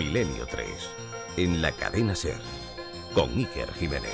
Milenio 3, en la cadena SER, con Iker Jiménez.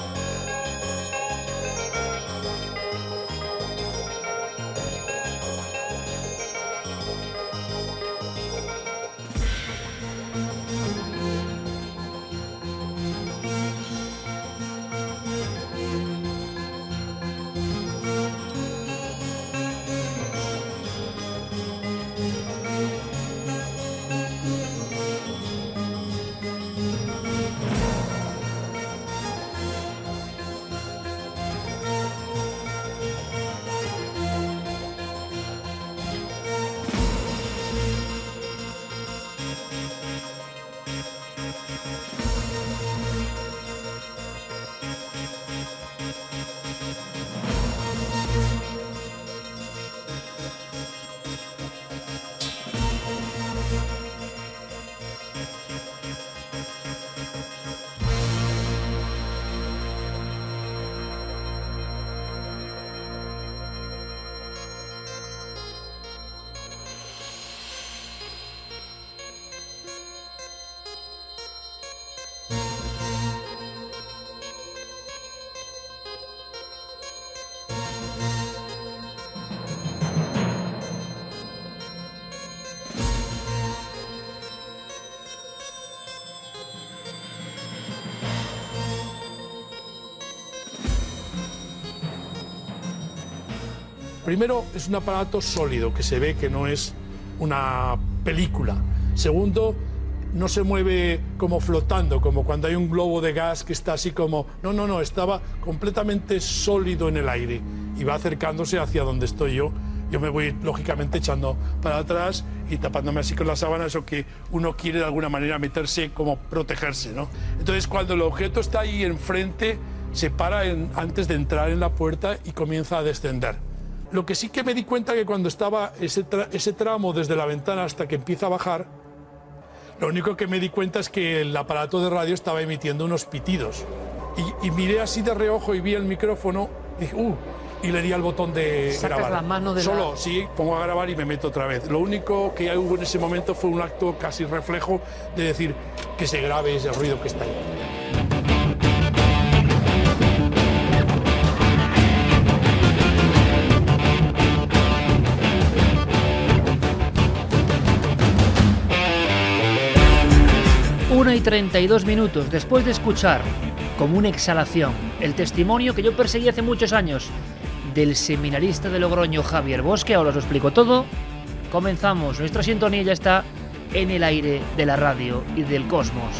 Primero, es un aparato sólido, que se ve que no es una película. Segundo, no se mueve como flotando, como cuando hay un globo de gas que está así como... No, estaba completamente sólido en el aire y va acercándose hacia donde estoy yo. Yo me voy, lógicamente, echando para atrás y tapándome así con la sábana, eso que uno quiere de alguna manera meterse, como protegerse, ¿no? Entonces, cuando el objeto está ahí enfrente, se para antes de entrar en la puerta y comienza a descender. Lo que sí que me di cuenta que cuando estaba ese tramo desde la ventana hasta que empieza a bajar, lo único que me di cuenta es que el aparato de radio estaba emitiendo unos pitidos. Y miré así de reojo y vi el micrófono y dije, y le di al botón de grabar. ¿Sacas la mano de Solo, sí, pongo a grabar y me meto otra vez. Lo único que hubo en ese momento fue un acto casi reflejo de decir que se grabe ese ruido que está ahí. Y 32 minutos después de escuchar, como una exhalación, el testimonio que yo perseguí hace muchos años del seminarista de Logroño, Javier Bosque. Ahora os lo explico todo. Comenzamos. Nuestra sintonía ya está en el aire de la radio y del cosmos.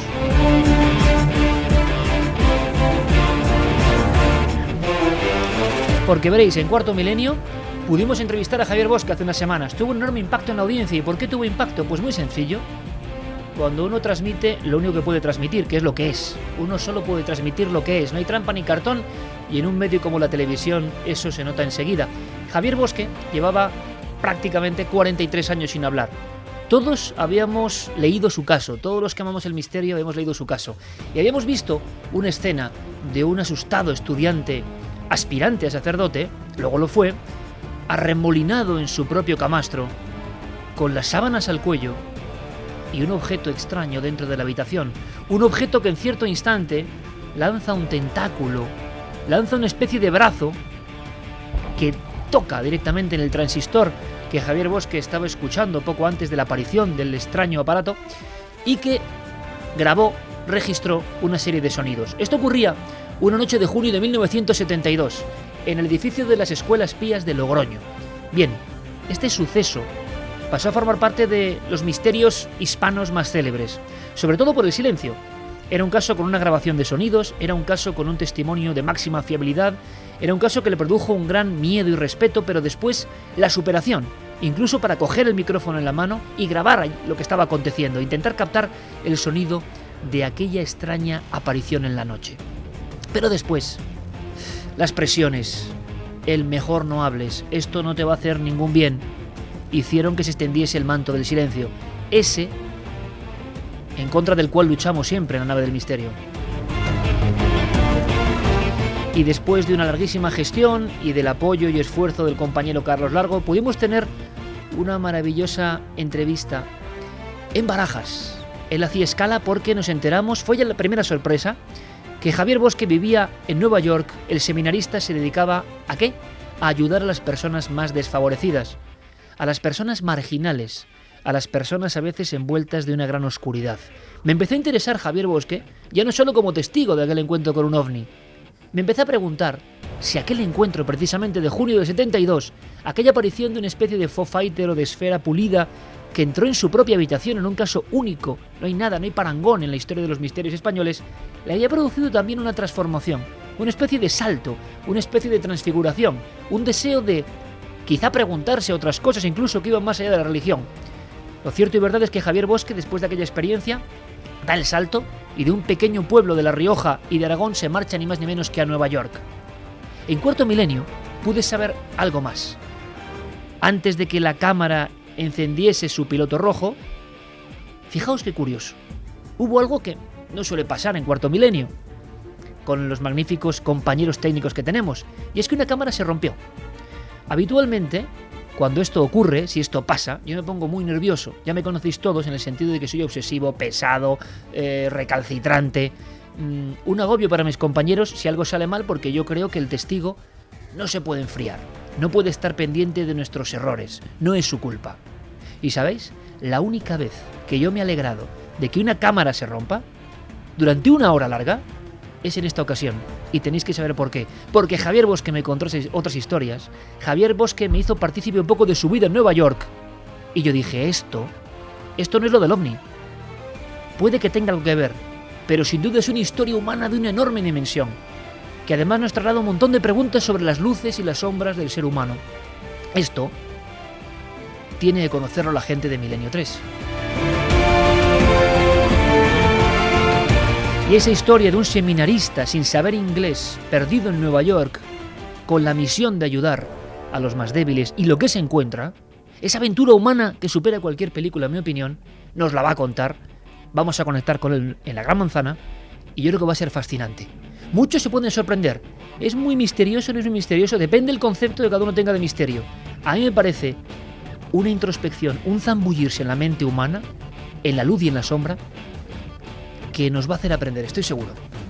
Porque veréis, en Cuarto Milenio pudimos entrevistar a Javier Bosque hace unas semanas. Tuvo un enorme impacto en la audiencia. ¿Y por qué tuvo impacto? Pues muy sencillo. Cuando uno transmite lo único que puede transmitir, que es lo que es. Uno solo puede transmitir lo que es. No hay trampa ni cartón, y en un medio como la televisión eso se nota enseguida. Javier Bosque llevaba prácticamente 43 años sin hablar. Todos habíamos leído su caso, todos los que amamos el misterio habíamos leído su caso. Y habíamos visto una escena de un asustado estudiante, aspirante a sacerdote, luego lo fue, arremolinado en su propio camastro, con las sábanas al cuello, y un objeto extraño dentro de la habitación. Un objeto que en cierto instante lanza un tentáculo, lanza una especie de brazo que toca directamente en el transistor que Javier Bosque estaba escuchando poco antes de la aparición del extraño aparato y que grabó, registró una serie de sonidos. Esto ocurría una noche de junio de 1972 en el edificio de las Escuelas Pías de Logroño. Bien, este suceso pasó a formar parte de los misterios hispanos más célebres, sobre todo por el silencio. Era un caso con una grabación de sonidos, era un caso con un testimonio de máxima fiabilidad, era un caso que le produjo un gran miedo y respeto, pero después la superación, incluso para coger el micrófono en la mano y grabar lo que estaba aconteciendo, intentar captar el sonido de aquella extraña aparición en la noche. Pero después, las presiones, el mejor no hables, esto no te va a hacer ningún bien, hicieron que se extendiese el manto del silencio, ese en contra del cual luchamos siempre en la nave del misterio. Y después de una larguísima gestión y del apoyo y esfuerzo del compañero Carlos Largo, pudimos tener una maravillosa entrevista en Barajas, Él hacía escala porque nos enteramos, fue ya la primera sorpresa, que Javier Bosque vivía en Nueva York. El seminarista se dedicaba ¿a qué? A ayudar a las personas más desfavorecidas, a las personas marginales, a las personas a veces envueltas de una gran oscuridad. Me empezó a interesar Javier Bosque, ya no solo como testigo de aquel encuentro con un ovni. Me empecé a preguntar si aquel encuentro precisamente de junio del 72, aquella aparición de una especie de Foo Fighter o de esfera pulida que entró en su propia habitación en un caso único, no hay nada, no hay parangón en la historia de los misterios españoles, le había producido también una transformación, una especie de salto, una especie de transfiguración, un deseo de quizá preguntarse otras cosas incluso que iban más allá de la religión. Lo cierto y verdad es que Javier Bosque, después de aquella experiencia, da el salto y de un pequeño pueblo de La Rioja y de Aragón se marcha ni más ni menos que a Nueva York. En Cuarto Milenio pude saber algo más. Antes de que la cámara encendiese su piloto rojo, fijaos qué curioso, hubo algo que no suele pasar en Cuarto Milenio, con los magníficos compañeros técnicos que tenemos, y es que una cámara se rompió. Habitualmente, cuando esto ocurre, si esto pasa, yo me pongo muy nervioso. Ya me conocéis todos en el sentido de que soy obsesivo, pesado, recalcitrante. Un agobio para mis compañeros si algo sale mal, porque yo creo que el testigo no se puede enfriar, no puede estar pendiente de nuestros errores, no es su culpa. Y ¿sabéis? La única vez que yo me he alegrado de que una cámara se rompa, durante una hora larga, es en esta ocasión. Y tenéis que saber por qué. Porque Javier Bosque me contó otras historias. Javier Bosque me hizo partícipe un poco de su vida en Nueva York. Y yo dije, esto no es lo del ovni. Puede que tenga algo que ver, pero sin duda es una historia humana de una enorme dimensión, que además nos traslada un montón de preguntas sobre las luces y las sombras del ser humano. Esto tiene que conocerlo la gente de Milenio 3. Y esa historia de un seminarista sin saber inglés, perdido en Nueva York, con la misión de ayudar a los más débiles y lo que se encuentra, esa aventura humana que supera cualquier película, en mi opinión, nos la va a contar. Vamos a conectar con él en la Gran Manzana y yo creo que va a ser fascinante. Muchos se pueden sorprender. Es muy misterioso, no es muy misterioso, depende del concepto que cada uno tenga de misterio. A mí me parece una introspección, un zambullirse en la mente humana, en la luz y en la sombra, que nos va a hacer aprender, estoy seguro.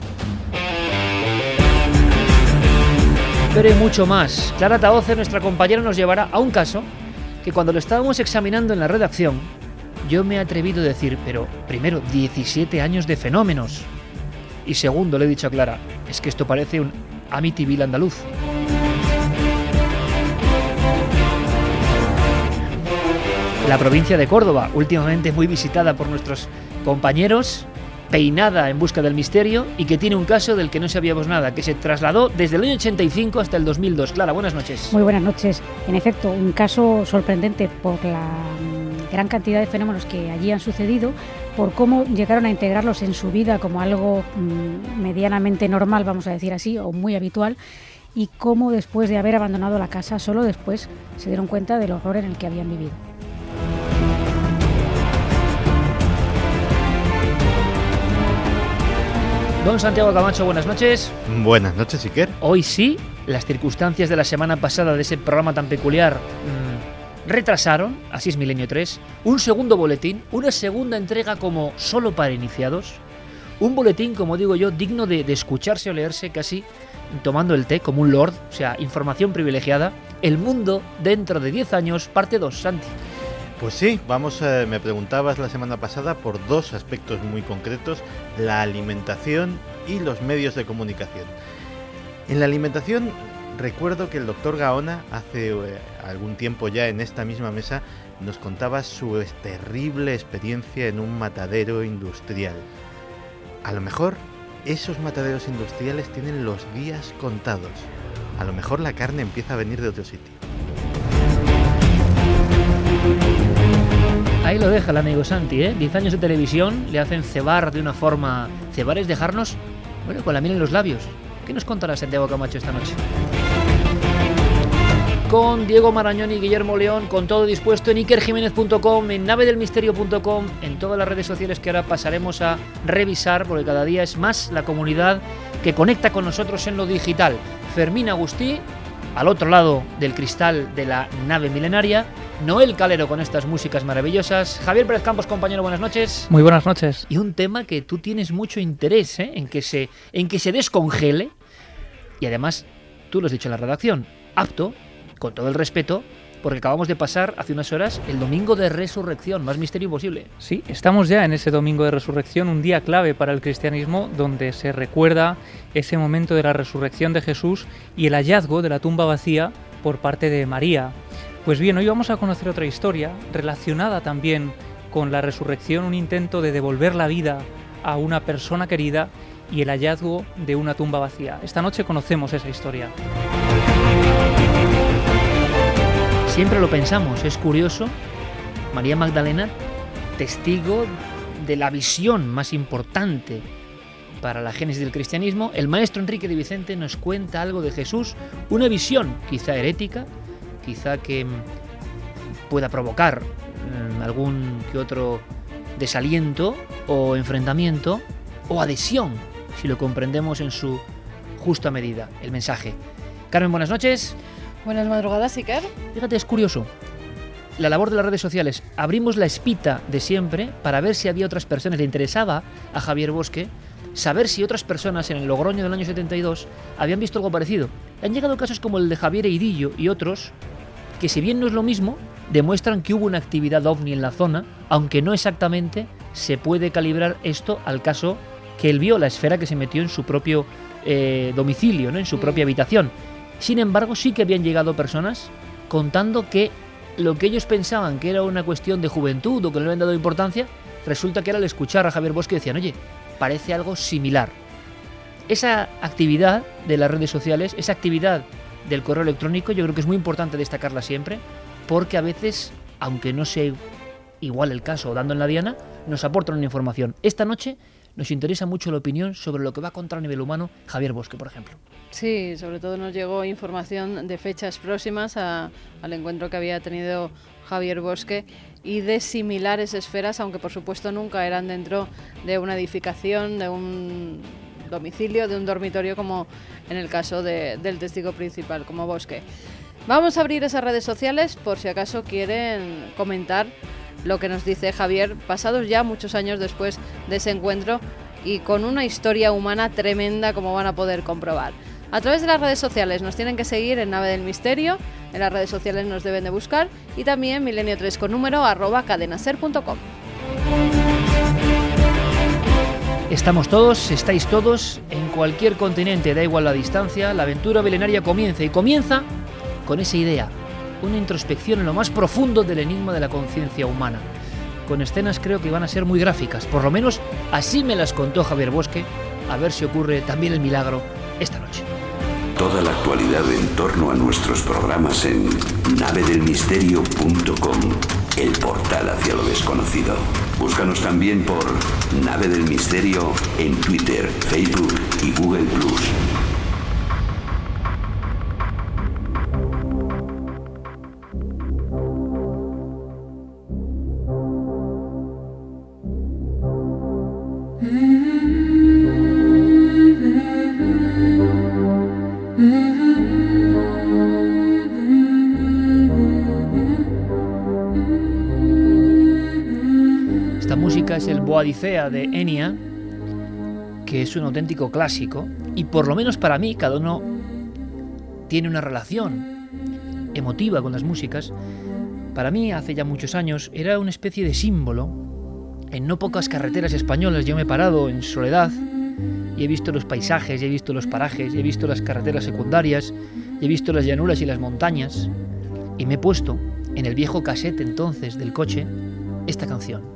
Pero hay mucho más. Clara Tahocer, nuestra compañera, nos llevará a un caso que cuando lo estábamos examinando en la redacción, yo me he atrevido a decir, pero primero, 17 años de fenómenos. Y segundo, le he dicho a Clara, es que esto parece un Amityville andaluz. La provincia de Córdoba, últimamente muy visitada por nuestros compañeros, peinada en busca del misterio y que tiene un caso del que no sabíamos nada, que se trasladó desde el año 85 hasta el 2002. Clara, buenas noches. Muy buenas noches. En efecto, un caso sorprendente por la gran cantidad de fenómenos que allí han sucedido, por cómo llegaron a integrarlos en su vida como algo medianamente normal, vamos a decir así, o muy habitual, y cómo después de haber abandonado la casa, solo después se dieron cuenta del horror en el que habían vivido. Don Santiago Camacho, buenas noches. Buenas noches, Iker. Hoy sí, las circunstancias de la semana pasada de ese programa tan peculiar retrasaron, así es Milenio 3, un segundo boletín, una segunda entrega como solo para iniciados, un boletín, como digo yo, digno de escucharse o leerse casi tomando el té como un lord, o sea, información privilegiada. El mundo dentro de 10 años, parte 2, Santi. Pues sí, me preguntabas la semana pasada por dos aspectos muy concretos, la alimentación y los medios de comunicación. En la alimentación, recuerdo que el doctor Gaona, hace algún tiempo ya en esta misma mesa, nos contaba su terrible experiencia en un matadero industrial. A lo mejor esos mataderos industriales tienen los días contados. A lo mejor la carne empieza a venir de otro sitio. Ahí lo deja el amigo Santi, 10 años de televisión le hacen cebar de una forma... Cebar es dejarnos, bueno, con la miel en los labios. ¿Qué nos contará Santiago Camacho esta noche? Con Diego Marañón y Guillermo León, con todo dispuesto en ikerjimenez.com, en navedelmisterio.com, en todas las redes sociales que ahora pasaremos a revisar, porque cada día es más la comunidad que conecta con nosotros en lo digital. Fermín Agustí, al otro lado del cristal de la nave milenaria, Noel Calero con estas músicas maravillosas. Javier Pérez Campos, compañero, buenas noches. Muy buenas noches. Y un tema que tú tienes mucho interés, en que se descongele. Y además, tú lo has dicho en la redacción, apto, con todo el respeto, porque acabamos de pasar hace unas horas el Domingo de Resurrección, más misterio imposible. Sí, estamos ya en ese Domingo de Resurrección, un día clave para el cristianismo, donde se recuerda ese momento de la resurrección de Jesús y el hallazgo de la tumba vacía por parte de María. Pues bien, hoy vamos a conocer otra historia relacionada también con la resurrección, un intento de devolver la vida a una persona querida y el hallazgo de una tumba vacía. Esta noche conocemos esa historia. Siempre lo pensamos, es curioso, María Magdalena, testigo de la visión más importante para la génesis del cristianismo. El maestro Enrique de Vicente nos cuenta algo de Jesús, una visión quizá herética, quizá que pueda provocar algún que otro desaliento o enfrentamiento o adhesión, si lo comprendemos en su justa medida, el mensaje. Carmen, buenas noches. Buenas madrugadas, Iker. Fíjate, es curioso. La labor de las redes sociales. Abrimos la espita de siempre para ver si había otras personas. Le interesaba a Javier Bosque saber si otras personas en el Logroño del año 72 habían visto algo parecido. Han llegado casos como el de Javier Eirillo y otros que, si bien no es lo mismo, demuestran que hubo una actividad ovni en la zona, aunque no exactamente se puede calibrar esto al caso que él vio, la esfera que se metió en su propio domicilio, ¿no? En su propia habitación. Sin embargo, sí que habían llegado personas contando que lo que ellos pensaban que era una cuestión de juventud o que no le habían dado importancia, resulta que era al escuchar a Javier Bosque decían, oye, parece algo similar. Esa actividad de las redes sociales, esa actividad del correo electrónico, yo creo que es muy importante destacarla siempre, porque a veces, aunque no sea igual el caso o dando en la diana, nos aportan una información. Esta noche nos interesa mucho la opinión sobre lo que va a contar a nivel humano Javier Bosque, por ejemplo. Sí, sobre todo nos llegó información de fechas próximas al encuentro que había tenido Javier Bosque y de similares esferas, aunque por supuesto nunca eran dentro de una edificación, de un domicilio, de un dormitorio, como en el caso del testigo principal, como Bosque. Vamos a abrir esas redes sociales por si acaso quieren comentar lo que nos dice Javier, pasados ya muchos años después de ese encuentro y con una historia humana tremenda, como van a poder comprobar. A través de las redes sociales nos tienen que seguir en Nave del Misterio, en las redes sociales nos deben de buscar y también milenio3 con número @cadenaser.com. Estamos todos, estáis todos, en cualquier continente, da igual la distancia, la aventura milenaria comienza y comienza con esa idea, una introspección en lo más profundo del enigma de la conciencia humana, con escenas creo que van a ser muy gráficas, por lo menos así me las contó Javier Bosque, a ver si ocurre también el milagro esta noche. Toda la actualidad en torno a nuestros programas en navedelmisterio.com, el portal hacia lo desconocido. Búscanos también por Nave del Misterio en Twitter, Facebook y Google+. Es el Boadicea de Enya, que es un auténtico clásico y por lo menos para mí cada uno tiene una relación emotiva con las músicas. Para mí hace ya muchos años era una especie de símbolo. En no pocas carreteras españolas yo me he parado en soledad y he visto los paisajes, y he visto los parajes, y he visto las carreteras secundarias, y he visto las llanuras y las montañas y me he puesto en el viejo cassette entonces del coche esta canción.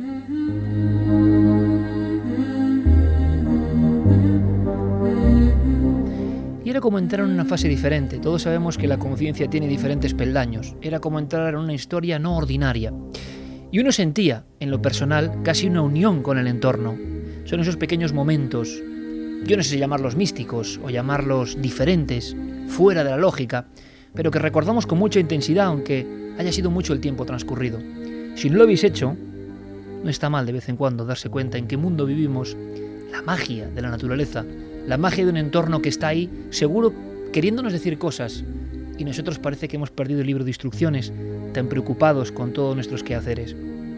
Y era como entrar en una fase diferente. Todos sabemos que la conciencia tiene diferentes peldaños. Era como entrar en una historia no ordinaria. Y uno sentía, en lo personal, casi una unión con el entorno. Son esos pequeños momentos, yo no sé si llamarlos místicos o llamarlos diferentes, fuera de la lógica, pero que recordamos con mucha intensidad, aunque haya sido mucho el tiempo transcurrido. Si no lo habéis hecho, no está mal de vez en cuando darse cuenta en qué mundo vivimos, la magia de la naturaleza, la magia de un entorno que está ahí, seguro queriéndonos decir cosas y nosotros parece que hemos perdido el libro de instrucciones, tan preocupados con todos nuestros quehaceres.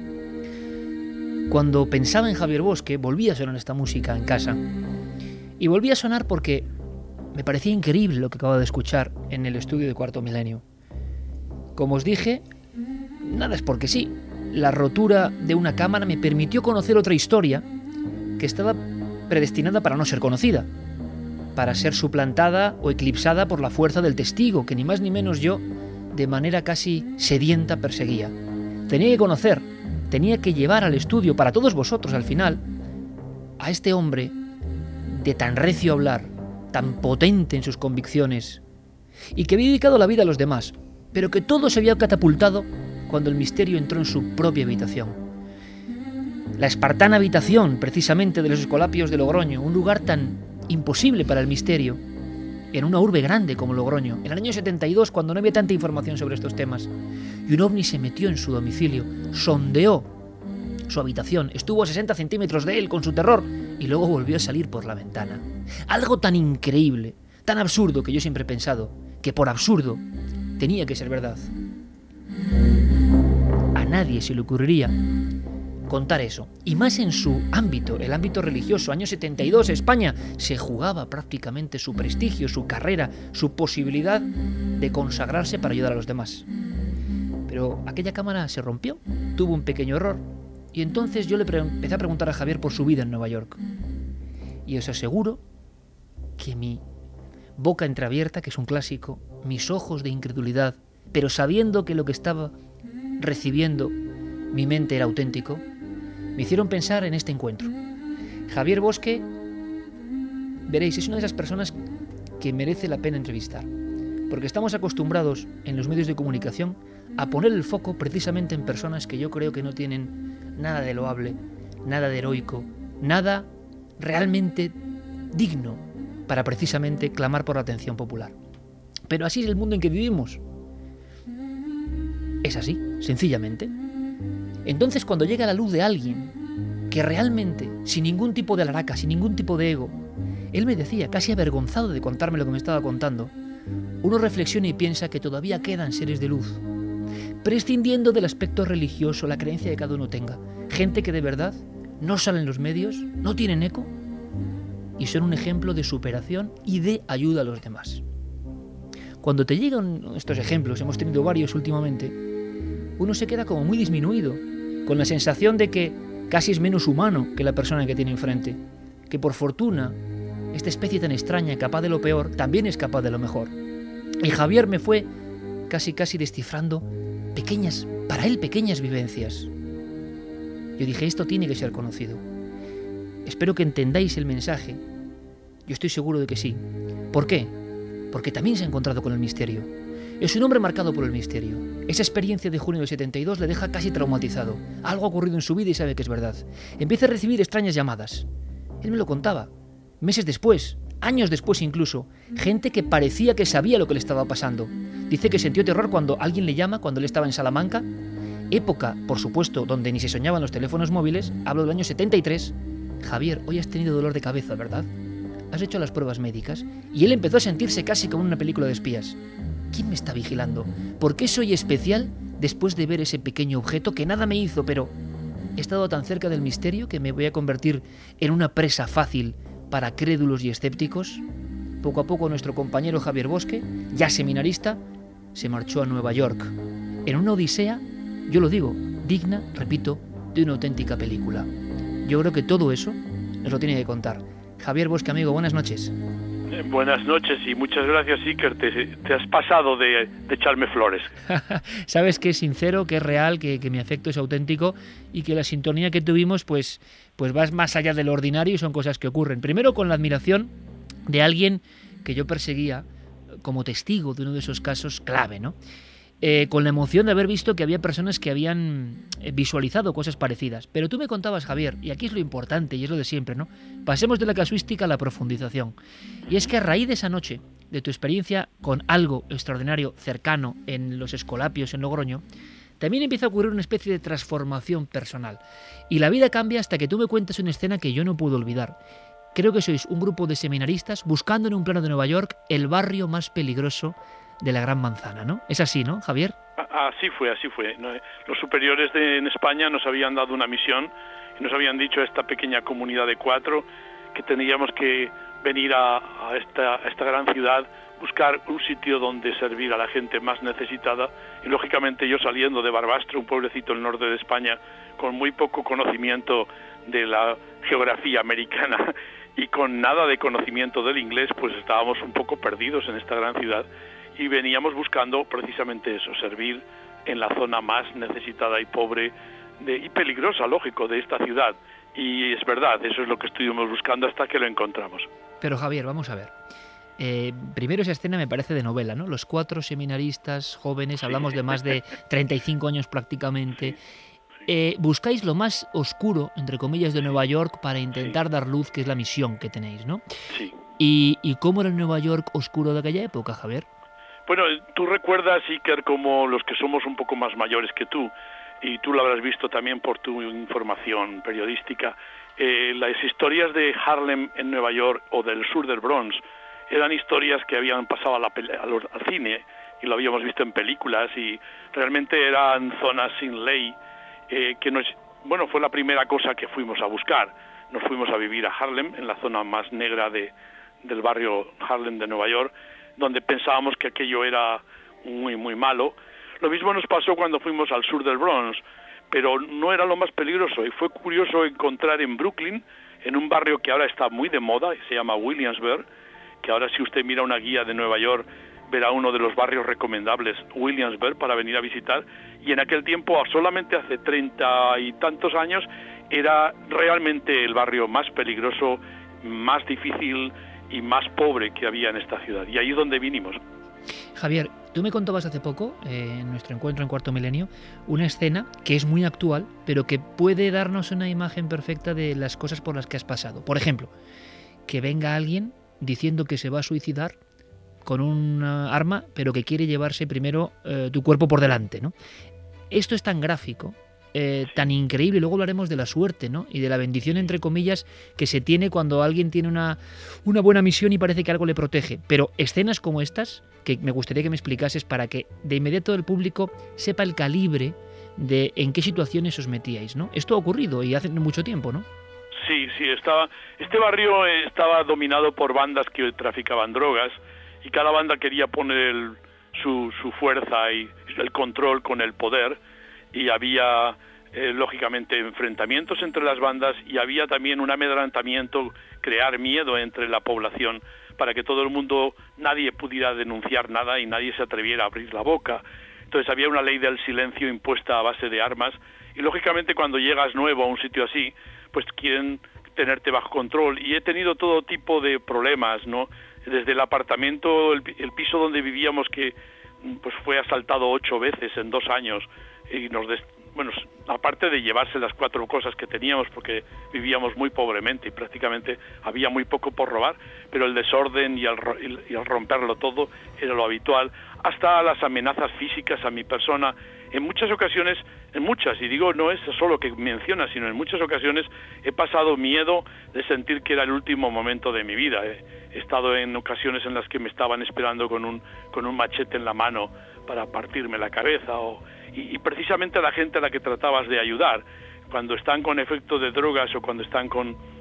Cuando pensaba en Javier Bosque, volvía a sonar esta música en casa. Y volvía a sonar porque me parecía increíble lo que acababa de escuchar en el estudio de Cuarto Milenio. Como os dije, nada es porque sí. La rotura de una cámara me permitió conocer otra historia que estaba predestinada para no ser conocida, para ser suplantada o eclipsada por la fuerza del testigo, que ni más ni menos yo, de manera casi sedienta, perseguía. Tenía que conocer, tenía que llevar al estudio, para todos vosotros al final, a este hombre de tan recio hablar, tan potente en sus convicciones, y que había dedicado la vida a los demás, pero que todo se había catapultado cuando el misterio entró en su propia habitación. La espartana habitación, precisamente, de los Escolapios de Logroño, un lugar tan imposible para el misterio, en una urbe grande como Logroño, en el año 72, cuando no había tanta información sobre estos temas. Y un ovni se metió en su domicilio, sondeó su habitación, estuvo a 60 centímetros de él con su terror, y luego volvió a salir por la ventana. Algo tan increíble, tan absurdo, que yo siempre he pensado que por absurdo tenía que ser verdad. A nadie se le ocurriría contar eso, y más en su ámbito, el ámbito religioso. Año 72, España se jugaba prácticamente su prestigio, su carrera, su posibilidad de consagrarse para ayudar a los demás. Pero aquella cámara se rompió, tuvo un pequeño error, y entonces yo le empecé a preguntar a Javier por su vida en Nueva York. Y os aseguro que mi boca entreabierta, que es un clásico, mis ojos de incredulidad, pero sabiendo que lo que estaba recibiendo mi mente era auténtico, me hicieron pensar en este encuentro. Javier Bosque, veréis, es una de esas personas que merece la pena entrevistar, porque estamos acostumbrados en los medios de comunicación a poner el foco precisamente en personas que yo creo que no tienen nada de loable, nada de heroico, nada realmente digno para precisamente clamar por la atención popular. Pero así es el mundo en que vivimos. Es así, sencillamente. Entonces, cuando llega a la luz de alguien que realmente, sin ningún tipo de alaraca, sin ningún tipo de ego, él me decía, casi avergonzado de contarme lo que me estaba contando, uno reflexiona y piensa que todavía quedan seres de luz, prescindiendo del aspecto religioso, la creencia que cada uno tenga. Gente que de verdad no sale en los medios, no tienen eco, y son un ejemplo de superación y de ayuda a los demás. Cuando te llegan estos ejemplos, hemos tenido varios últimamente, uno se queda como muy disminuido, con la sensación de que casi es menos humano que la persona que tiene enfrente, que por fortuna esta especie tan extraña, capaz de lo peor, también es capaz de lo mejor. Y Javier me fue casi descifrando para él pequeñas vivencias. Yo dije, esto tiene que ser conocido. Espero que entendáis el mensaje. Yo estoy seguro de que sí. ¿Por qué? Porque también se ha encontrado con el misterio. Es un hombre marcado por el misterio. Esa experiencia de junio del 72 le deja casi traumatizado. Algo ha ocurrido en su vida y sabe que es verdad. Empieza a recibir extrañas llamadas. Él me lo contaba. Meses después, años después incluso, gente que parecía que sabía lo que le estaba pasando. Dice que sintió terror cuando alguien le llama, cuando él estaba en Salamanca. Época, por supuesto, donde ni se soñaban los teléfonos móviles. Hablo del año 73. Javier, hoy has tenido dolor de cabeza, ¿verdad? Has hecho las pruebas médicas. Y él empezó a sentirse casi como en una película de espías. ¿Quién me está vigilando? ¿Por qué soy especial después de ver ese pequeño objeto que nada me hizo, pero he estado tan cerca del misterio que me voy a convertir en una presa fácil para crédulos y escépticos? Poco a poco nuestro compañero Javier Bosque, ya seminarista, se marchó a Nueva York, en una odisea, yo lo digo, digna, repito, de una auténtica película. Yo creo que todo eso nos lo tiene que contar. Javier Bosque, amigo, buenas noches. Buenas noches y muchas gracias, Iker. Te has pasado de echarme flores. Sabes que es sincero, que es real, que mi afecto es auténtico y que la sintonía que tuvimos pues va más allá de lo ordinario y son cosas que ocurren. Primero con la admiración de alguien que yo perseguía como testigo de uno de esos casos clave, ¿no? Con la emoción de haber visto que había personas que habían visualizado cosas parecidas. Pero tú me contabas, Javier, y aquí es lo importante y es lo de siempre, ¿no? Pasemos de la casuística a la profundización. Y es que a raíz de esa noche, de tu experiencia con algo extraordinario cercano en los Escolapios en Logroño, también empieza a ocurrir una especie de transformación personal. Y la vida cambia hasta que tú me cuentas una escena que yo no puedo olvidar. Creo que sois un grupo de seminaristas buscando en un plano de Nueva York el barrio más peligroso de la Gran Manzana, ¿no? Es así, ¿no, Javier? Así fue. Los superiores en España nos habían dado una misión y nos habían dicho a esta pequeña comunidad de 4 que teníamos que venir a esta gran ciudad, buscar un sitio donde servir a la gente más necesitada, y lógicamente yo, saliendo de Barbastro, un pueblecito del norte de España, con muy poco conocimiento de la geografía americana y con nada de conocimiento del inglés, pues estábamos un poco perdidos en esta gran ciudad y veníamos buscando precisamente eso, servir en la zona más necesitada y pobre y peligrosa, lógico, de esta ciudad. Y es verdad, eso es lo que estuvimos buscando hasta que lo encontramos. Pero Javier, vamos a ver. Primero, esa escena me parece de novela, ¿no? Los 4 seminaristas jóvenes, hablamos de más de 35 años prácticamente. Buscáis lo más oscuro, entre comillas, de Nueva York para intentar dar luz, que es la misión que tenéis, ¿no? Sí. ¿Y cómo era el Nueva York oscuro de aquella época, Javier? Bueno, tú recuerdas, Iker, como los que somos un poco más mayores que tú, y tú lo habrás visto también por tu información periodística, las historias de Harlem en Nueva York o del sur del Bronx eran historias que habían pasado al cine y lo habíamos visto en películas, y realmente eran zonas sin ley, fue la primera cosa que fuimos a buscar. Nos fuimos a vivir a Harlem, en la zona más negra del barrio Harlem de Nueva York, donde pensábamos que aquello era muy, muy malo. Lo mismo nos pasó cuando fuimos al sur del Bronx, pero no era lo más peligroso, y fue curioso encontrar en Brooklyn, en un barrio que ahora está muy de moda, y se llama Williamsburg, que ahora si usted mira una guía de Nueva York, verá uno de los barrios recomendables, Williamsburg, para venir a visitar, y en aquel tiempo, solamente hace 30 y tantos años, era realmente el barrio más peligroso, más difícil y más pobre que había en esta ciudad, y ahí es donde vinimos. Javier, tú me contabas hace poco, en nuestro encuentro en Cuarto Milenio, una escena que es muy actual, pero que puede darnos una imagen perfecta de las cosas por las que has pasado. Por ejemplo, que venga alguien diciendo que se va a suicidar con un arma, pero que quiere llevarse primero tu cuerpo por delante, ¿no? Esto es tan gráfico, tan increíble. Luego hablaremos de la suerte, ¿no? Y de la bendición, entre comillas, que se tiene cuando alguien tiene una buena misión y parece que algo le protege. Pero escenas como estas, que me gustaría que me explicases para que de inmediato el público sepa el calibre de en qué situaciones os metíais, ¿no? Esto ha ocurrido y hace mucho tiempo, ¿no? Sí, este barrio estaba dominado por bandas que traficaban drogas, y cada banda quería poner su fuerza y el control con el poder, y había lógicamente enfrentamientos entre las bandas, y había también un amedrentamiento, crear miedo entre la población para que todo el mundo, nadie pudiera denunciar nada y nadie se atreviera a abrir la boca. Entonces había una ley del silencio impuesta a base de armas, y lógicamente cuando llegas nuevo a un sitio así, pues quieren tenerte bajo control, y he tenido todo tipo de problemas, ¿no? Desde el apartamento, el piso donde vivíamos, que pues fue asaltado 8 veces en 2 años, y aparte de llevarse las 4 cosas que teníamos, porque vivíamos muy pobremente y prácticamente había muy poco por robar, pero el desorden y el romperlo todo era lo habitual, hasta las amenazas físicas a mi persona. En muchas ocasiones, y digo, no es solo que mencionas, sino en muchas ocasiones he pasado miedo de sentir que era el último momento de mi vida. He estado en ocasiones en las que me estaban esperando con un machete en la mano para partirme la cabeza, y precisamente la gente a la que tratabas de ayudar, cuando están con efecto de drogas o cuando están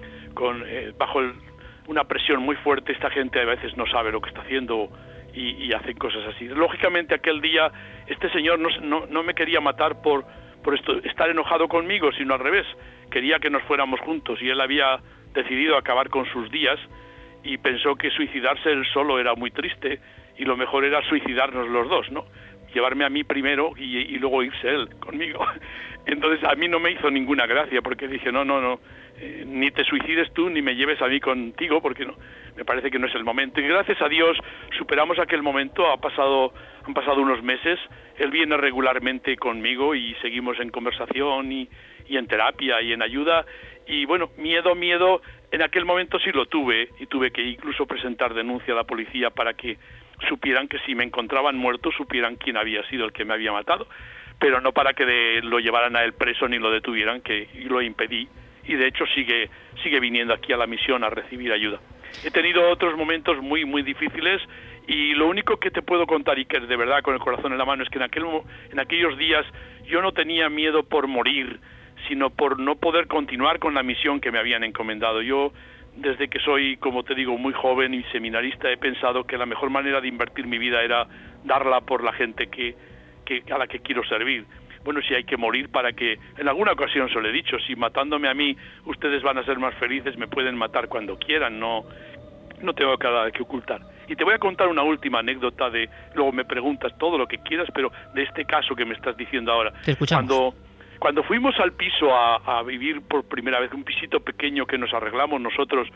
bajo una presión muy fuerte, esta gente a veces no sabe lo que está haciendo y hacen cosas así. Lógicamente aquel día este señor no me quería matar por estar enojado conmigo, sino al revés, quería que nos fuéramos juntos, y él había decidido acabar con sus días y pensó que suicidarse él solo era muy triste, y lo mejor era suicidarnos los dos, ¿no? Llevarme a mí primero y luego irse él conmigo. Entonces a mí no me hizo ninguna gracia, porque dije, no, ni te suicides tú ni me lleves a mí contigo, porque no, me parece que no es el momento. Y gracias a Dios superamos aquel momento, han pasado unos meses, él viene regularmente conmigo y seguimos en conversación y en terapia y en ayuda. Y bueno, miedo en aquel momento sí lo tuve, y tuve que incluso presentar denuncia a la policía para que supieran que si me encontraban muerto, supieran quién había sido el que me había matado, pero no para que lo llevaran a él preso ni lo detuvieran, que lo impedí, y de hecho sigue viniendo aquí a la misión a recibir ayuda. He tenido otros momentos muy, muy difíciles, Y lo único que te puedo contar, y que de verdad con el corazón en la mano, es que en aquellos días yo no tenía miedo por morir, sino por no poder continuar con la misión que me habían encomendado. Yo, desde que soy, como te digo, muy joven y seminarista, he pensado que la mejor manera de invertir mi vida era darla por la gente a la que quiero servir. Bueno, si hay que morir para que... En alguna ocasión se lo he dicho, si matándome a mí ustedes van a ser más felices, me pueden matar cuando quieran, no tengo nada que ocultar. Y te voy a contar una última anécdota luego me preguntas todo lo que quieras, pero de este caso que me estás diciendo ahora. Te escuchamos. Cuando fuimos al piso a vivir por primera vez, un pisito pequeño que nos arreglamos nosotros,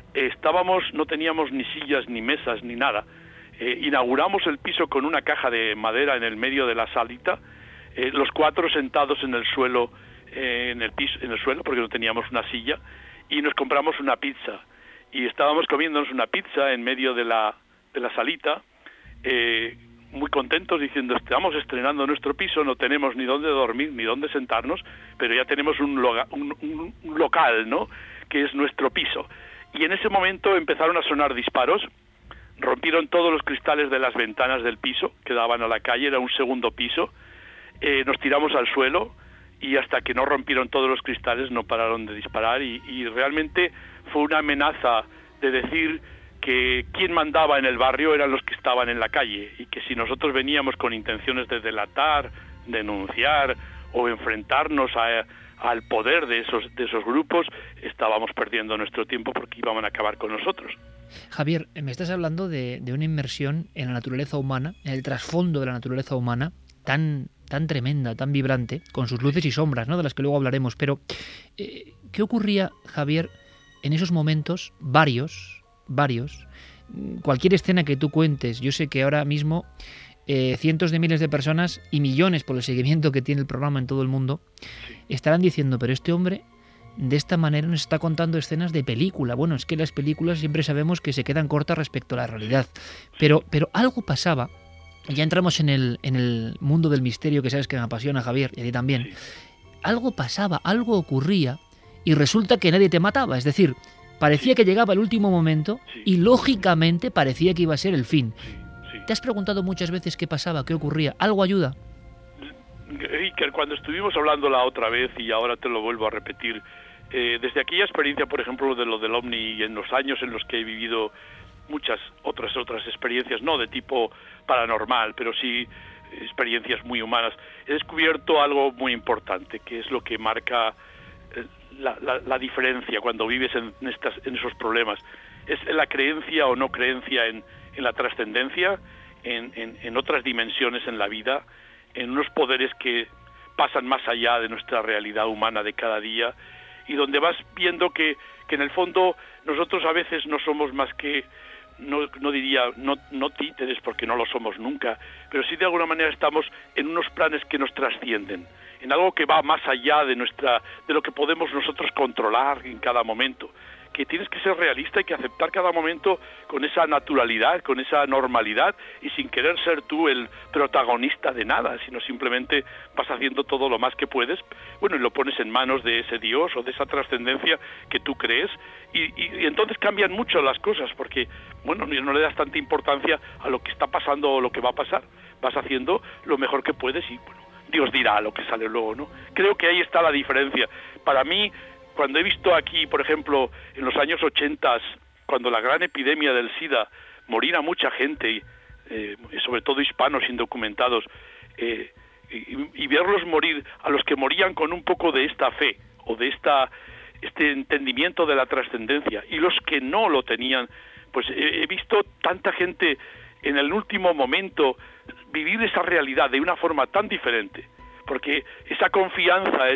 no teníamos ni sillas, ni mesas, ni nada. Inauguramos el piso con una caja de madera en el medio de la salita, los 4 sentados en el suelo, en el suelo, porque no teníamos una silla, y nos compramos una pizza. Y estábamos comiéndonos una pizza en medio de la salita, muy contentos, diciendo, estamos estrenando nuestro piso, no tenemos ni dónde dormir, ni dónde sentarnos, pero ya tenemos un local, ¿no?, que es nuestro piso. Y en ese momento empezaron a sonar disparos, rompieron todos los cristales de las ventanas del piso, que daban a la calle, era un segundo piso, nos tiramos al suelo, y hasta que no rompieron todos los cristales no pararon de disparar, y realmente fue una amenaza de decir que quien mandaba en el barrio eran los que estaban en la calle, y que si nosotros veníamos con intenciones de delatar, denunciar o enfrentarnos al poder de esos grupos, estábamos perdiendo nuestro tiempo porque iban a acabar con nosotros. Javier, me estás hablando de una inmersión en la naturaleza humana, en el trasfondo de la naturaleza humana, tan tremenda, tan vibrante, con sus luces y sombras, ¿no?, de las que luego hablaremos. Pero, ¿qué ocurría, Javier, en esos momentos? Varios, cualquier escena que tú cuentes, yo sé que ahora mismo cientos de miles de personas y millones por el seguimiento que tiene el programa en todo el mundo, estarán diciendo, pero este hombre de esta manera nos está contando escenas de película. Bueno, es que las películas siempre sabemos que se quedan cortas respecto a la realidad, pero algo pasaba. Ya entramos en el mundo del misterio, que sabes que me apasiona, Javier, y a ti también. Sí. Algo pasaba, algo ocurría, y resulta que nadie te mataba. Es decir, parecía que llegaba el último momento y lógicamente parecía que iba a ser el fin. ¿Te has preguntado muchas veces qué pasaba, qué ocurría? ¿Algo ayuda? Iker, cuando estuvimos hablando la otra vez, y ahora te lo vuelvo a repetir, desde aquella experiencia, por ejemplo, de lo del OVNI, y en los años en los que he vivido muchas otras experiencias, no de tipo paranormal, pero sí experiencias muy humanas, he descubierto algo muy importante, que es lo que marca la diferencia cuando vives en esos problemas. Es la creencia o no creencia en la trascendencia, en otras dimensiones en la vida, en unos poderes que pasan más allá de nuestra realidad humana de cada día, y donde vas viendo que en el fondo nosotros a veces no somos más que, no diría no títeres, porque no lo somos nunca, pero sí de alguna manera estamos en unos planes que nos trascienden, en algo que va más allá de lo que podemos nosotros controlar en cada momento, que tienes que ser realista y que aceptar cada momento con esa naturalidad, con esa normalidad, y sin querer ser tú el protagonista de nada, sino simplemente vas haciendo todo lo más que puedes, bueno, y lo pones en manos de ese Dios o de esa trascendencia que tú crees, y entonces cambian mucho las cosas, porque, bueno, no le das tanta importancia a lo que está pasando o lo que va a pasar, vas haciendo lo mejor que puedes y, bueno, Dios dirá lo que sale luego, ¿no? Creo que ahí está la diferencia. Para mí, cuando he visto aquí, por ejemplo, en los años 80, cuando la gran epidemia del SIDA, morir a mucha gente, sobre todo hispanos indocumentados, y verlos morir, a los que morían con un poco de esta fe, o de este entendimiento de la trascendencia, y los que no lo tenían, pues he visto tanta gente en el último momento vivir esa realidad de una forma tan diferente, porque esa confianza,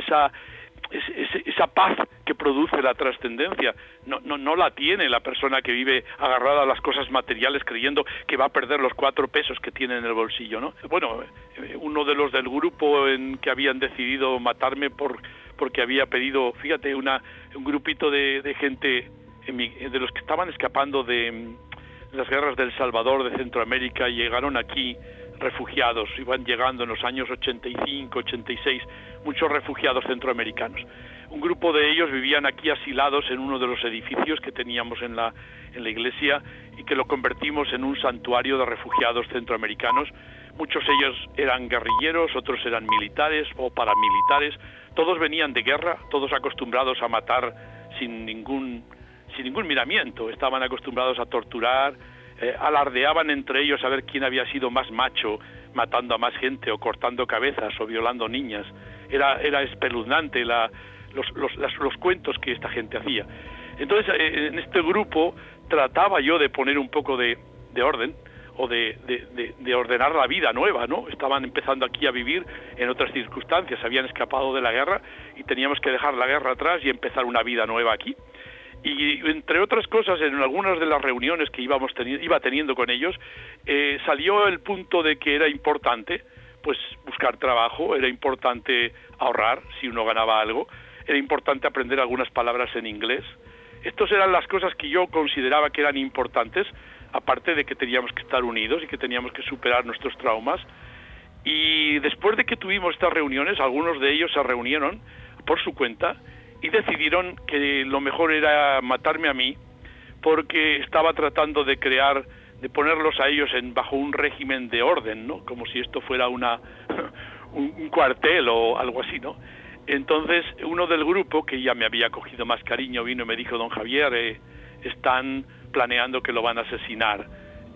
esa paz que produce la trascendencia no la tiene la persona que vive agarrada a las cosas materiales creyendo que va a perder los 4 pesos que tiene en el bolsillo, ¿no? Bueno, uno de los del grupo en que habían decidido matarme porque había pedido, fíjate, un grupito de gente de los que estaban escapando de las guerras del Salvador, de Centroamérica, y llegaron aquí refugiados, iban llegando en los años 85, 86, muchos refugiados centroamericanos. Un grupo de ellos vivían aquí asilados en uno de los edificios que teníamos en la iglesia y que lo convertimos en un santuario de refugiados centroamericanos. Muchos de ellos eran guerrilleros, otros eran militares o paramilitares, todos venían de guerra, todos acostumbrados a matar sin ningún miramiento, estaban acostumbrados a torturar, alardeaban entre ellos a ver quién había sido más macho, matando a más gente o cortando cabezas o violando niñas. Era espeluznante los cuentos que esta gente hacía. Entonces, en este grupo trataba yo de poner un poco de orden, o de ordenar la vida nueva, ¿no? Estaban empezando aquí a vivir en otras circunstancias, habían escapado de la guerra y teníamos que dejar la guerra atrás y empezar una vida nueva aquí. Y entre otras cosas, en algunas de las reuniones que iba teniendo con ellos, salió el punto de que era importante pues buscar trabajo, era importante ahorrar si uno ganaba algo, era importante aprender algunas palabras en inglés. Estas eran las cosas que yo consideraba que eran importantes, aparte de que teníamos que estar unidos y que teníamos que superar nuestros traumas. Y después de que tuvimos estas reuniones, algunos de ellos se reunieron por su cuenta y decidieron que lo mejor era matarme a mí, porque estaba tratando de ponerlos a ellos bajo un régimen de orden, ¿no? Como si esto fuera un cuartel o algo así, ¿no? Entonces, uno del grupo, que ya me había cogido más cariño, vino y me dijo: don Javier, están planeando que lo van a asesinar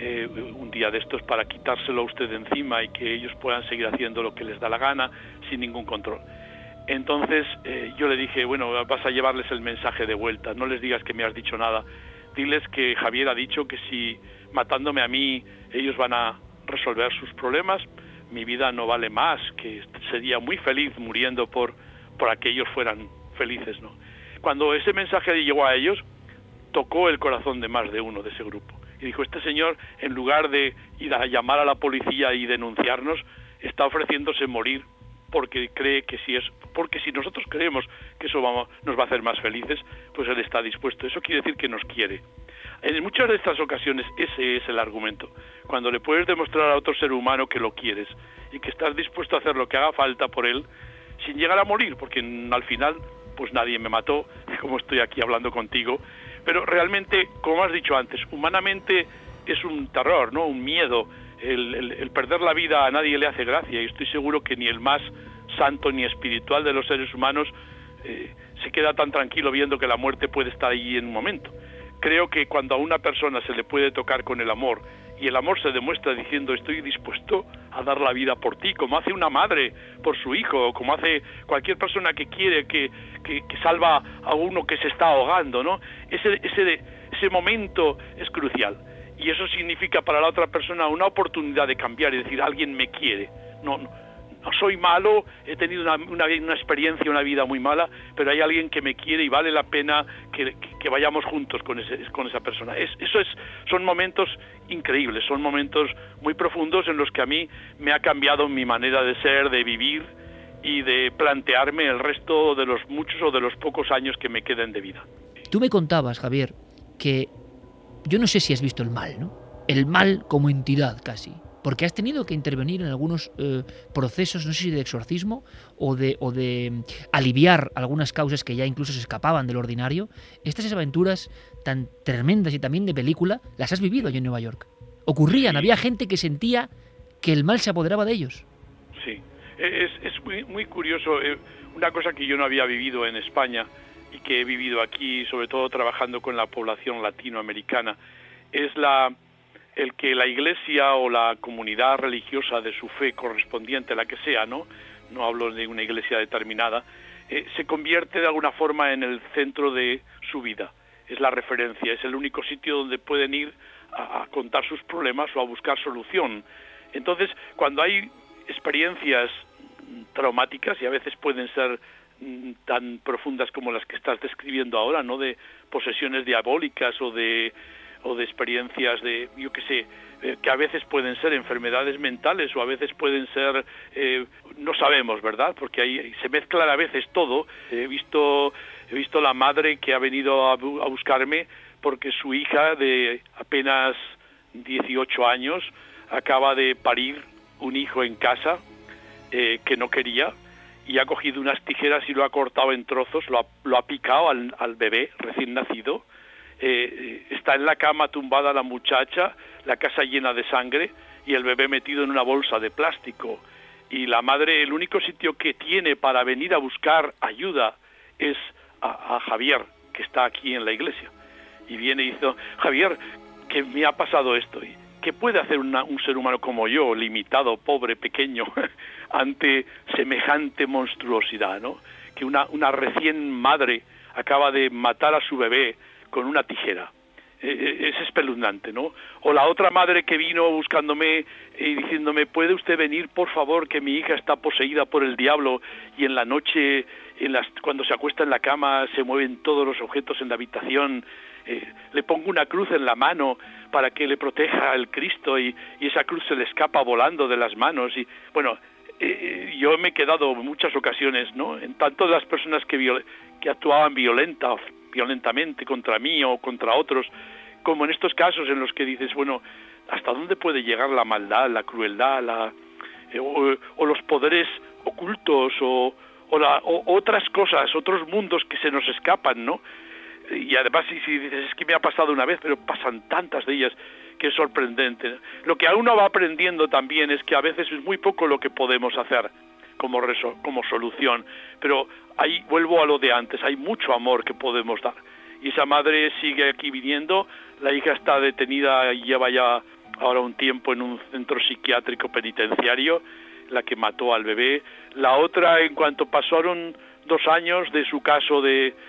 un día de estos para quitárselo a usted de encima y que ellos puedan seguir haciendo lo que les da la gana sin ningún control. Entonces yo le dije: bueno, vas a llevarles el mensaje de vuelta, no les digas que me has dicho nada, diles que Javier ha dicho que si matándome a mí ellos van a resolver sus problemas, mi vida no vale más, que sería muy feliz muriendo por que ellos fueran felices, ¿no? Cuando ese mensaje llegó a ellos, tocó el corazón de más de uno de ese grupo. Y dijo: este señor, en lugar de ir a llamar a la policía y denunciarnos, está ofreciéndose morir porque cree que porque si nosotros creemos que eso nos va a hacer más felices, pues él está dispuesto. Eso quiere decir que nos quiere. En muchas de estas ocasiones ese es el argumento. Cuando le puedes demostrar a otro ser humano que lo quieres y que estás dispuesto a hacer lo que haga falta por él, sin llegar a morir, porque al final pues nadie me mató, como estoy aquí hablando contigo, pero realmente, como has dicho antes, humanamente es un terror, ¿no? Un miedo. El perder la vida a nadie le hace gracia, y estoy seguro que ni el más santo ni espiritual de los seres humanos se queda tan tranquilo viendo que la muerte puede estar allí en un momento. Creo que cuando a una persona se le puede tocar con el amor, y el amor se demuestra diciendo: estoy dispuesto a dar la vida por ti, como hace una madre por su hijo, o como hace cualquier persona que quiere, que salva a uno que se está ahogando, ¿no? Ese momento es crucial, y eso significa para la otra persona una oportunidad de cambiar y decir: alguien me quiere. No soy malo, he tenido una experiencia, una vida muy mala, pero hay alguien que me quiere y vale la pena que vayamos juntos con esa persona. Son momentos increíbles, son momentos muy profundos en los que a mí me ha cambiado mi manera de ser, de vivir y de plantearme el resto de los muchos o de los pocos años que me queden de vida. Tú me contabas, Javier, que yo no sé si has visto el mal, ¿no? El mal como entidad casi. Porque has tenido que intervenir en algunos procesos, no sé si de exorcismo o de aliviar algunas causas que ya incluso se escapaban del ordinario. Estas aventuras tan tremendas y también de película, las has vivido allí en Nueva York. Ocurrían, sí. Había gente que sentía que el mal se apoderaba de ellos. Sí, es muy, muy curioso. Una cosa que yo no había vivido en España y que he vivido aquí, sobre todo trabajando con la población latinoamericana, es el que la iglesia o la comunidad religiosa de su fe correspondiente, la que sea, no hablo de una iglesia determinada, se convierte de alguna forma en el centro de su vida. Es la referencia, es el único sitio donde pueden ir a contar sus problemas o a buscar solución. Entonces, cuando hay experiencias traumáticas, y a veces pueden ser tan profundas como las que estás describiendo ahora, ¿no? De posesiones diabólicas o de experiencias de, yo qué sé, que a veces pueden ser enfermedades mentales o a veces pueden ser, no sabemos, ¿verdad? Porque ahí se mezcla a veces todo. He visto la madre que ha venido a buscarme porque su hija de apenas 18 años acaba de parir un hijo en casa que no quería, y ha cogido unas tijeras y lo ha cortado en trozos, lo ha picado al bebé recién nacido. Está en la cama tumbada la muchacha, la casa llena de sangre y el bebé metido en una bolsa de plástico. Y la madre, el único sitio que tiene para venir a buscar ayuda es a Javier, que está aquí en la iglesia. Y viene y dice: Javier, que me ha pasado esto. ¿Qué puede hacer un ser humano como yo, limitado, pobre, pequeño, ante semejante monstruosidad, ¿no? Que una recién madre acaba de matar a su bebé con una tijera. Es espeluznante, ¿no? O la otra madre que vino buscándome y diciéndome: ¿puede usted venir, por favor, que mi hija está poseída por el diablo y en la noche, cuando se acuesta en la cama, se mueven todos los objetos en la habitación? Le pongo una cruz en la mano para que le proteja el Cristo y esa cruz se le escapa volando de las manos. Y bueno, yo me he quedado en muchas ocasiones, ¿no?, en tanto de las personas que actuaban violentamente contra mí o contra otros, como en estos casos en los que dices, bueno, ¿hasta dónde puede llegar la maldad, la crueldad, o los poderes ocultos o otras cosas, otros mundos que se nos escapan, ¿no? Y además, si dices, es que me ha pasado una vez, pero pasan tantas de ellas que es sorprendente. Lo que uno va aprendiendo también es que a veces es muy poco lo que podemos hacer como solución, pero ahí vuelvo a lo de antes, hay mucho amor que podemos dar. Y esa madre sigue aquí viniendo, la hija está detenida y lleva ya ahora un tiempo en un centro psiquiátrico penitenciario, la que mató al bebé. La otra, en cuanto pasaron 2 años de su caso,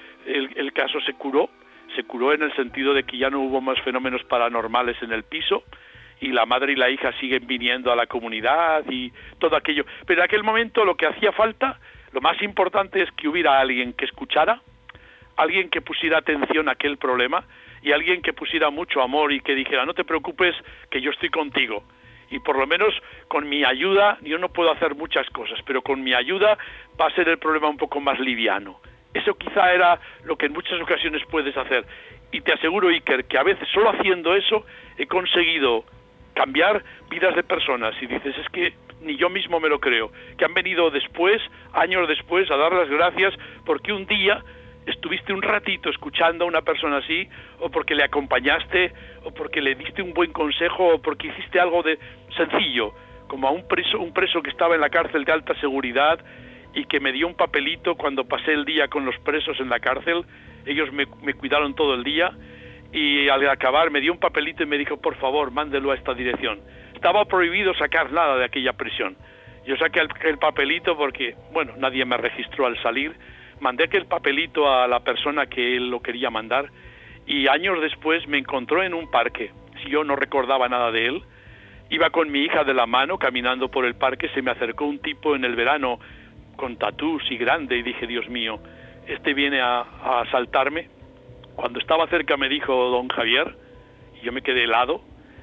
el caso se curó en el sentido de que ya no hubo más fenómenos paranormales en el piso, y la madre y la hija siguen viniendo a la comunidad y todo aquello. Pero en aquel momento lo que hacía falta, lo más importante, es que hubiera alguien que escuchara, alguien que pusiera atención a aquel problema y alguien que pusiera mucho amor y que dijera: no te preocupes, que yo estoy contigo. Y por lo menos con mi ayuda, yo no puedo hacer muchas cosas, pero con mi ayuda va a ser el problema un poco más liviano. Eso quizá era lo que en muchas ocasiones puedes hacer. Y te aseguro, Iker, que a veces solo haciendo eso he conseguido cambiar vidas de personas. Y dices, es que ni yo mismo me lo creo, que han venido después, años después, a dar las gracias porque un día estuviste un ratito escuchando a una persona así, o porque le acompañaste, o porque le diste un buen consejo, o porque hiciste algo de sencillo, como a un preso que estaba en la cárcel de alta seguridad y que me dio un papelito cuando pasé el día con los presos en la cárcel. Ellos me cuidaron todo el día, y al acabar me dio un papelito y me dijo: por favor, mándelo a esta dirección. Estaba prohibido sacar nada de aquella prisión. Yo saqué el papelito porque, bueno, nadie me registró al salir. Mandé aquel papelito a la persona que él lo quería mandar, y años después me encontró en un parque. Si yo no recordaba nada de él, iba con mi hija de la mano caminando por el parque, se me acercó un tipo en el verano con tatús y grande, y dije: Dios mío, este viene a asaltarme. Cuando estaba cerca me dijo: don Javier, y yo me quedé helado,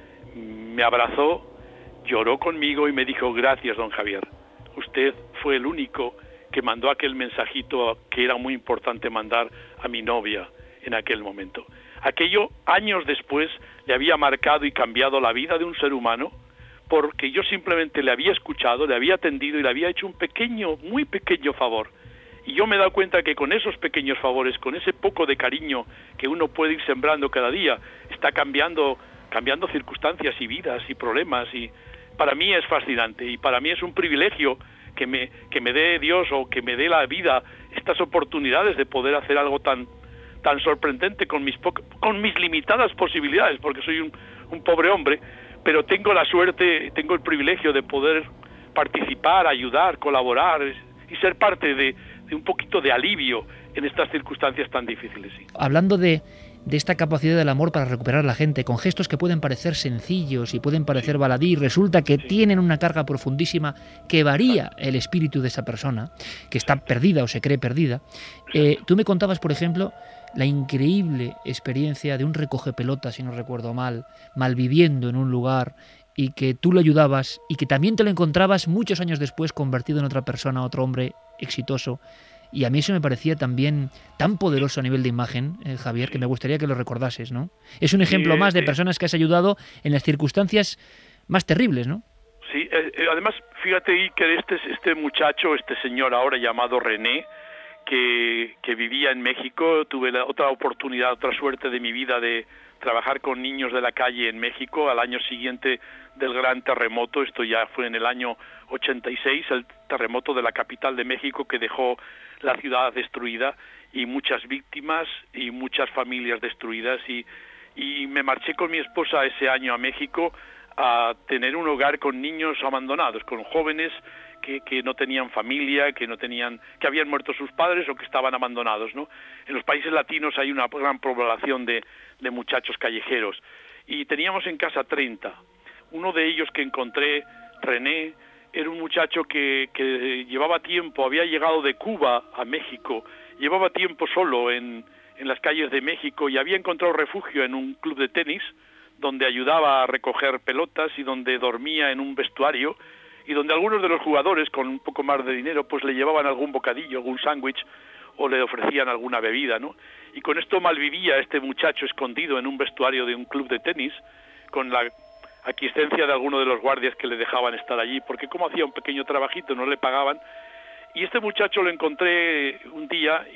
me abrazó, lloró conmigo y me dijo: gracias, don Javier, usted fue el único que mandó aquel mensajito que era muy importante mandar a mi novia en aquel momento. Aquello, años después, le había marcado y cambiado la vida de un ser humano, porque yo simplemente le había escuchado, le había atendido y le había hecho un pequeño, muy pequeño favor. Y yo me he dado cuenta que con esos pequeños favores, con ese poco de cariño que uno puede ir sembrando cada día, está cambiando circunstancias y vidas y problemas. Y para mí es fascinante, y para mí es un privilegio que me dé Dios, o que me dé la vida, estas oportunidades de poder hacer algo tan sorprendente con mis limitadas posibilidades, porque soy un pobre hombre, pero tengo la suerte, tengo el privilegio de poder participar, ayudar, colaborar y ser parte de un poquito de alivio en estas circunstancias tan difíciles. Sí. Hablando de esta capacidad del amor para recuperar a la gente, con gestos que pueden parecer sencillos y pueden parecer baladí, resulta que tienen una carga profundísima que varía el espíritu de esa persona, que está perdida o se cree perdida. Tú me contabas, por ejemplo, la increíble experiencia de un recogepelotas, si no recuerdo mal, malviviendo en un lugar, y que tú lo ayudabas y que también te lo encontrabas muchos años después convertido en otra persona, otro hombre exitoso. Y a mí eso me parecía también tan poderoso a nivel de imagen, Javier, que me gustaría que lo recordases, ¿no? Es un ejemplo más de personas que has ayudado en las circunstancias más terribles, ¿no? Sí, además, fíjate ahí que este muchacho, este señor ahora llamado René, que vivía en México, tuve otra oportunidad, otra suerte de mi vida de trabajar con niños de la calle en México al año siguiente del gran terremoto. Esto ya fue en el año 86, el terremoto de la capital de México que dejó la ciudad destruida y muchas víctimas y muchas familias destruidas, y me marché con mi esposa ese año a México a tener un hogar con niños abandonados, con jóvenes que no tenían familia, que habían muerto sus padres o que estaban abandonados, ¿no? En los países latinos hay una gran población de muchachos callejeros, y teníamos en casa 30. Uno de ellos que encontré, René, era un muchacho que llevaba tiempo, había llegado de Cuba a México, llevaba tiempo solo en las calles de México y había encontrado refugio en un club de tenis donde ayudaba a recoger pelotas y donde dormía en un vestuario, y donde algunos de los jugadores con un poco más de dinero pues le llevaban algún bocadillo, algún sándwich, o le ofrecían alguna bebida, ¿no? Y con esto malvivía este muchacho escondido en un vestuario de un club de tenis, con la aquiescencia de alguno de los guardias que le dejaban estar allí, porque como hacía un pequeño trabajito no le pagaban. Y este muchacho lo encontré un día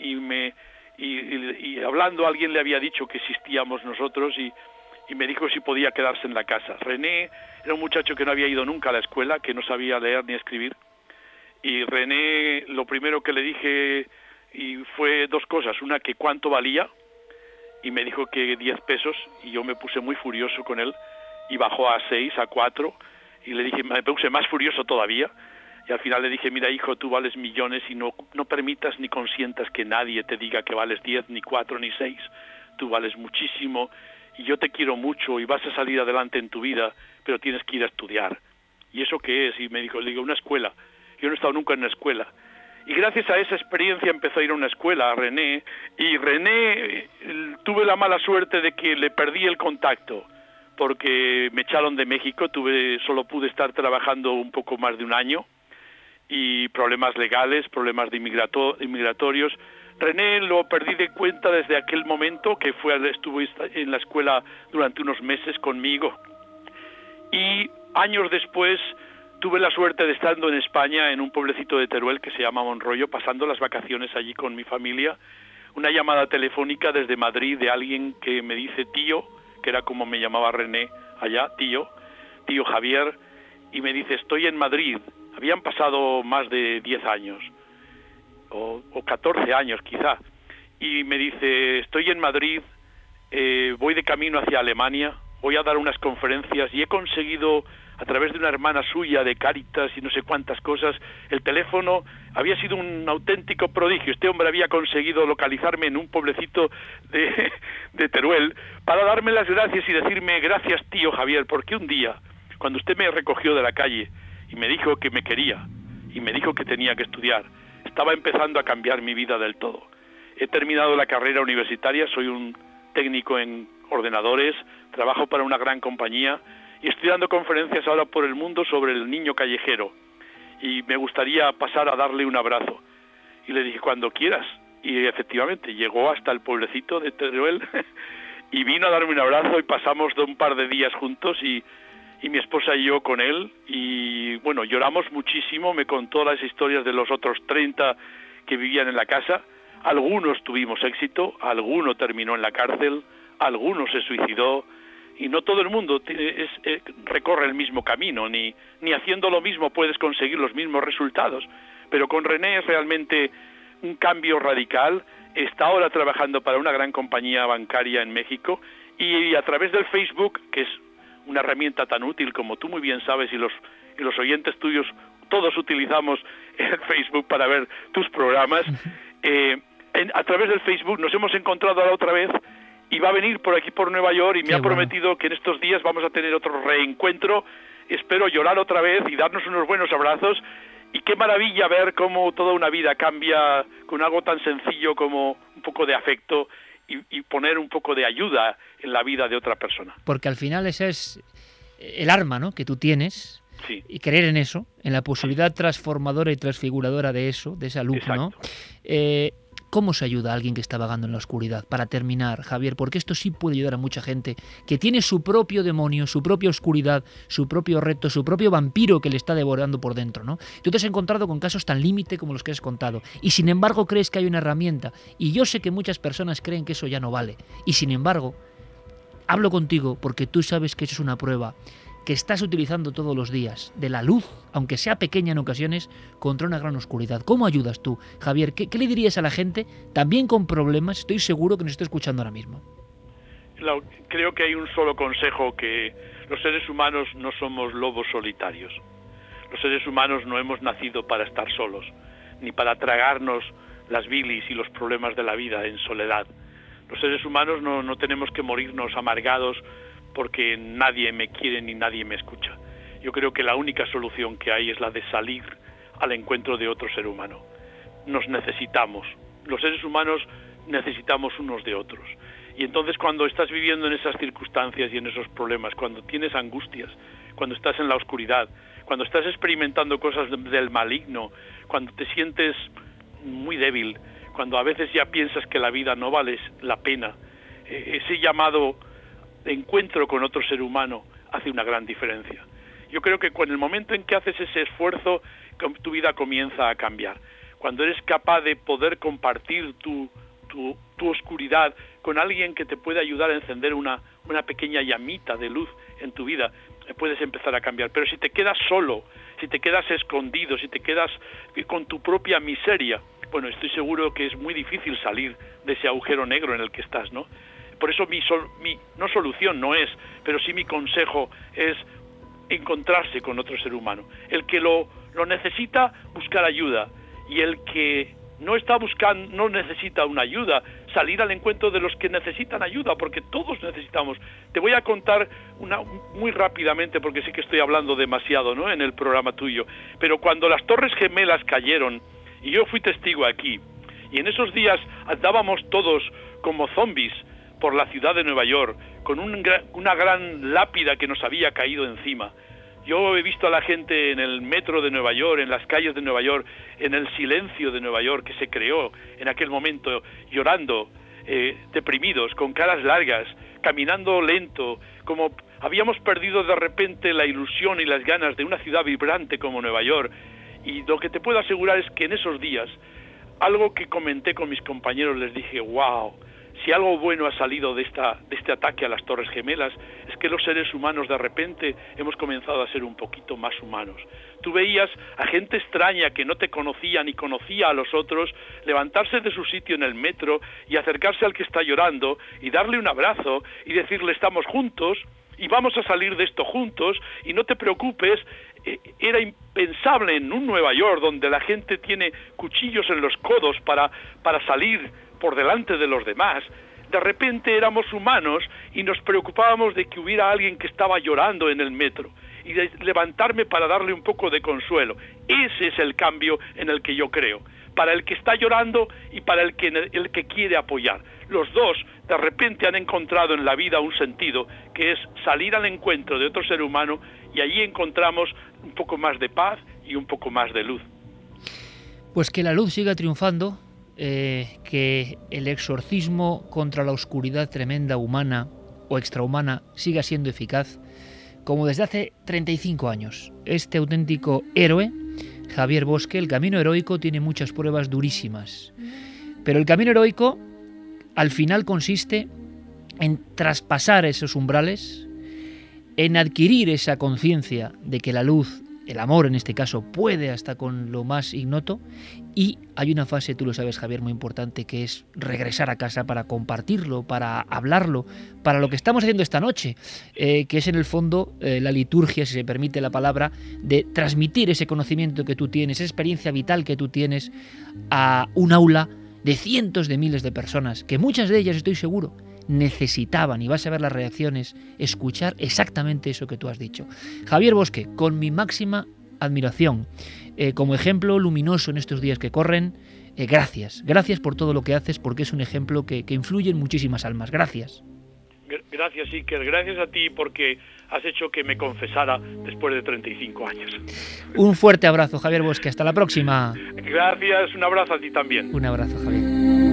y hablando alguien le había dicho que existíamos nosotros, y me dijo si podía quedarse en la casa. René era un muchacho que no había ido nunca a la escuela, que no sabía leer ni escribir, y René, lo primero que le dije fue dos cosas. Una, que cuánto valía, y me dijo que 10 pesos, y yo me puse muy furioso con él, y bajó a 6, a 4, y le dije, me puse más furioso todavía, y al final le dije, mira hijo, tú vales millones y no permitas ni consientas que nadie te diga que vales 10, ni 4, ni 6, tú vales muchísimo, y yo te quiero mucho y vas a salir adelante en tu vida, pero tienes que ir a estudiar. ¿Y eso qué es? Y me dijo, le digo, una escuela. Yo no he estado nunca en una escuela. Y gracias a esa experiencia empezó a ir a una escuela, a René, y René tuve la mala suerte de que le perdí el contacto, porque me echaron de México, solo pude estar trabajando un poco más de un año, y problemas legales, problemas de inmigratorios. René lo perdí de cuenta desde aquel momento, que estuvo en la escuela durante unos meses conmigo, y años después tuve la suerte de estando en España, en un pueblecito de Teruel que se llama Monroyo, pasando las vacaciones allí con mi familia, una llamada telefónica desde Madrid de alguien que me dice tío, que era como me llamaba René allá, tío Javier, y me dice, estoy en Madrid. Habían pasado más de 10 años, o 14 años quizá, y me dice, estoy en Madrid, voy de camino hacia Alemania, voy a dar unas conferencias y he conseguido, a través de una hermana suya de Cáritas y no sé cuántas cosas, el teléfono. Había sido un auténtico prodigio. Este hombre había conseguido localizarme en un pueblecito de Teruel para darme las gracias y decirme, gracias tío Javier, porque un día, cuando usted me recogió de la calle y me dijo que me quería y me dijo que tenía que estudiar, estaba empezando a cambiar mi vida del todo. He terminado la carrera universitaria, soy un técnico en ordenadores, trabajo para una gran compañía y estoy dando conferencias ahora por el mundo sobre el niño callejero, y me gustaría pasar a darle un abrazo. Y le dije, cuando quieras. Y efectivamente llegó hasta el pueblecito de Teruel y vino a darme un abrazo, y pasamos un par de días juntos, y mi esposa y yo con él, y bueno, lloramos muchísimo. Me contó las historias de los otros 30 que vivían en la casa. Algunos tuvimos éxito, alguno terminó en la cárcel, alguno se suicidó, y no todo el mundo recorre el mismo camino, ni haciendo lo mismo puedes conseguir los mismos resultados. Pero con René es realmente un cambio radical. Está ahora trabajando para una gran compañía bancaria en México, y a través del Facebook, que es una herramienta tan útil como tú muy bien sabes, y los oyentes tuyos todos utilizamos el Facebook para ver tus programas, a través del Facebook nos hemos encontrado ahora otra vez, y va a venir por aquí por Nueva York, y me ha prometido que en estos días vamos a tener otro reencuentro. Espero llorar otra vez y darnos unos buenos abrazos, y qué maravilla ver cómo toda una vida cambia con algo tan sencillo como un poco de afecto y poner un poco de ayuda en la vida de otra persona. Porque al final ese es el arma, ¿no?, que tú tienes, sí, y creer en eso, en la posibilidad transformadora y transfiguradora de eso, de esa luz, ¿no? ¿Cómo se ayuda a alguien que está vagando en la oscuridad? Para terminar, Javier, porque esto sí puede ayudar a mucha gente que tiene su propio demonio, su propia oscuridad, su propio reto, su propio vampiro que le está devorando por dentro, ¿no? Tú te has encontrado con casos tan límite como los que has contado y sin embargo crees que hay una herramienta, y yo sé que muchas personas creen que eso ya no vale, y sin embargo hablo contigo porque tú sabes que eso es una prueba que estás utilizando todos los días, de la luz, aunque sea pequeña en ocasiones, contra una gran oscuridad. ¿Cómo ayudas tú, Javier? ¿Qué le dirías a la gente, también con problemas? Estoy seguro que nos está escuchando ahora mismo. Creo que hay un solo consejo, que los seres humanos no somos lobos solitarios. Los seres humanos no hemos nacido para estar solos, ni para tragarnos las bilis y los problemas de la vida en soledad. Los seres humanos no tenemos que morirnos amargados porque nadie me quiere ni nadie me escucha. Yo creo que la única solución que hay es la de salir al encuentro de otro ser humano. Nos necesitamos. Los seres humanos necesitamos unos de otros. Y entonces cuando estás viviendo en esas circunstancias y en esos problemas, cuando tienes angustias, cuando estás en la oscuridad, cuando estás experimentando cosas del maligno, cuando te sientes muy débil, cuando a veces ya piensas que la vida no vale la pena, ese llamado de encuentro con otro ser humano hace una gran diferencia. Yo creo que con el momento en que haces ese esfuerzo, tu vida comienza a cambiar. Cuando eres capaz de poder compartir tu oscuridad con alguien que te puede ayudar a encender una pequeña llamita de luz en tu vida, puedes empezar a cambiar. Pero si te quedas solo, si te quedas escondido, si te quedas con tu propia miseria, bueno, estoy seguro que es muy difícil salir de ese agujero negro en el que estás, ¿no? Por eso mi no solución no es, pero sí mi consejo es encontrarse con otro ser humano. El que lo necesita, buscar ayuda, y el que no está buscando, no necesita una ayuda, salir al encuentro de los que necesitan ayuda, porque todos necesitamos. Te voy a contar muy rápidamente, porque sé que estoy hablando demasiado, ¿no?, en el programa tuyo, pero cuando las Torres Gemelas cayeron, y yo fui testigo aquí, y en esos días andábamos todos como zombies por la ciudad de Nueva York, con una gran lápida que nos había caído encima. Yo he visto a la gente en el metro de Nueva York, en las calles de Nueva York, en el silencio de Nueva York que se creó en aquel momento, llorando, deprimidos, con caras largas, caminando lento, como habíamos perdido de repente la ilusión y las ganas de una ciudad vibrante como Nueva York. Y lo que te puedo asegurar es que en esos días, algo que comenté con mis compañeros, les dije, wow, si algo bueno ha salido de este ataque a las Torres Gemelas, es que los seres humanos de repente hemos comenzado a ser un poquito más humanos. Tú veías a gente extraña que no te conocía ni conocía a los otros, levantarse de su sitio en el metro y acercarse al que está llorando y darle un abrazo y decirle estamos juntos y vamos a salir de esto juntos y no te preocupes. Era impensable en un Nueva York donde la gente tiene cuchillos en los codos para salir por delante de los demás. De repente éramos humanos y nos preocupábamos de que hubiera alguien que estaba llorando en el metro y de levantarme para darle un poco de consuelo. Ese es el cambio en el que yo creo, para el que está llorando y para el que quiere apoyar. Los dos de repente han encontrado en la vida un sentido, que es salir al encuentro de otro ser humano, y allí encontramos un poco más de paz y un poco más de luz. Pues que la luz siga triunfando, que el exorcismo contra la oscuridad tremenda humana o extrahumana siga siendo eficaz, como desde hace 35 años. Este auténtico héroe, Javier Bosque, el camino heroico tiene muchas pruebas durísimas, pero el camino heroico al final consiste en traspasar esos umbrales, en adquirir esa conciencia de que la luz, el amor en este caso, puede hasta con lo más ignoto, y hay una fase, tú lo sabes, Javier, muy importante, que es regresar a casa para compartirlo, para hablarlo, para lo que estamos haciendo esta noche, que es en el fondo la liturgia, si se permite la palabra, de transmitir ese conocimiento que tú tienes, esa experiencia vital que tú tienes a un aula de cientos de miles de personas, que muchas de ellas, estoy seguro, necesitaban, y vas a ver las reacciones, escuchar exactamente eso que tú has dicho. Javier Bosque, con mi máxima admiración, como ejemplo luminoso en estos días que corren, gracias por todo lo que haces, porque es un ejemplo que influye en muchísimas almas. Gracias. Gracias, Iker, gracias a ti porque has hecho que me confesara después de 35 años. Un fuerte abrazo, Javier Bosque, hasta la próxima. Gracias, un abrazo a ti también. Un abrazo, Javier.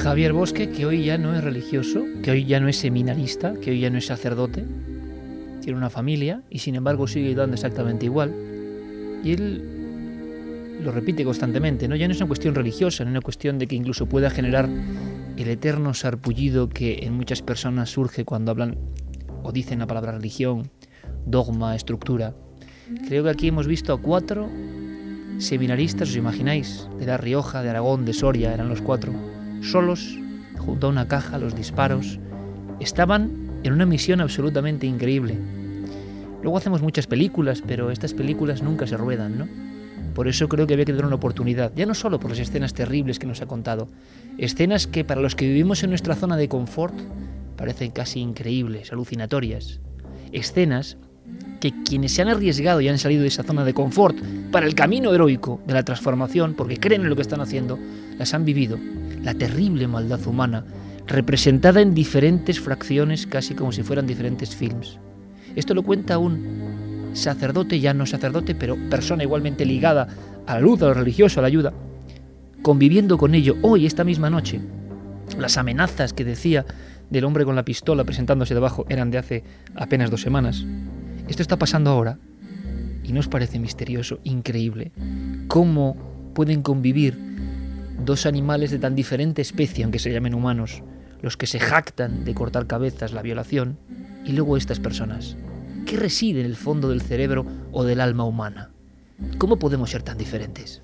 Javier Bosque, que hoy ya no es religioso, que hoy ya no es seminarista, que hoy ya no es sacerdote, tiene una familia y sin embargo sigue dando exactamente igual. Y él lo repite constantemente, ¿no? Ya no es una cuestión religiosa, no es una cuestión de que incluso pueda generar el eterno sarpullido que en muchas personas surge cuando hablan o dicen la palabra religión, dogma, estructura. Creo que aquí hemos visto a 4 seminaristas, ¿os imagináis? De La Rioja, de Aragón, de Soria, eran los 4, solos, junto a una caja, los disparos. Estaban en una misión absolutamente increíble. Luego hacemos muchas películas, pero estas películas nunca se ruedan, ¿no? Por eso creo que había que dar una oportunidad, ya no solo por las escenas terribles que nos ha contado, escenas que para los que vivimos en nuestra zona de confort parecen casi increíbles, alucinatorias. Escenas que quienes se han arriesgado y han salido de esa zona de confort para el camino heroico de la transformación, porque creen en lo que están haciendo, las han vivido. La terrible maldad humana, representada en diferentes fracciones, casi como si fueran diferentes films. Esto lo cuenta un sacerdote, ya no sacerdote, pero persona igualmente ligada a la luz, a lo religioso, a la ayuda, conviviendo con ello hoy, esta misma noche. Las amenazas que decía del hombre con la pistola presentándose debajo eran de hace apenas 2 semanas. Esto está pasando ahora y ¿no os parece misterioso, increíble, cómo pueden convivir 2 animales de tan diferente especie, aunque se llamen humanos, los que se jactan de cortar cabezas, la violación, y luego estas personas? ¿Qué reside en el fondo del cerebro o del alma humana? ¿Cómo podemos ser tan diferentes?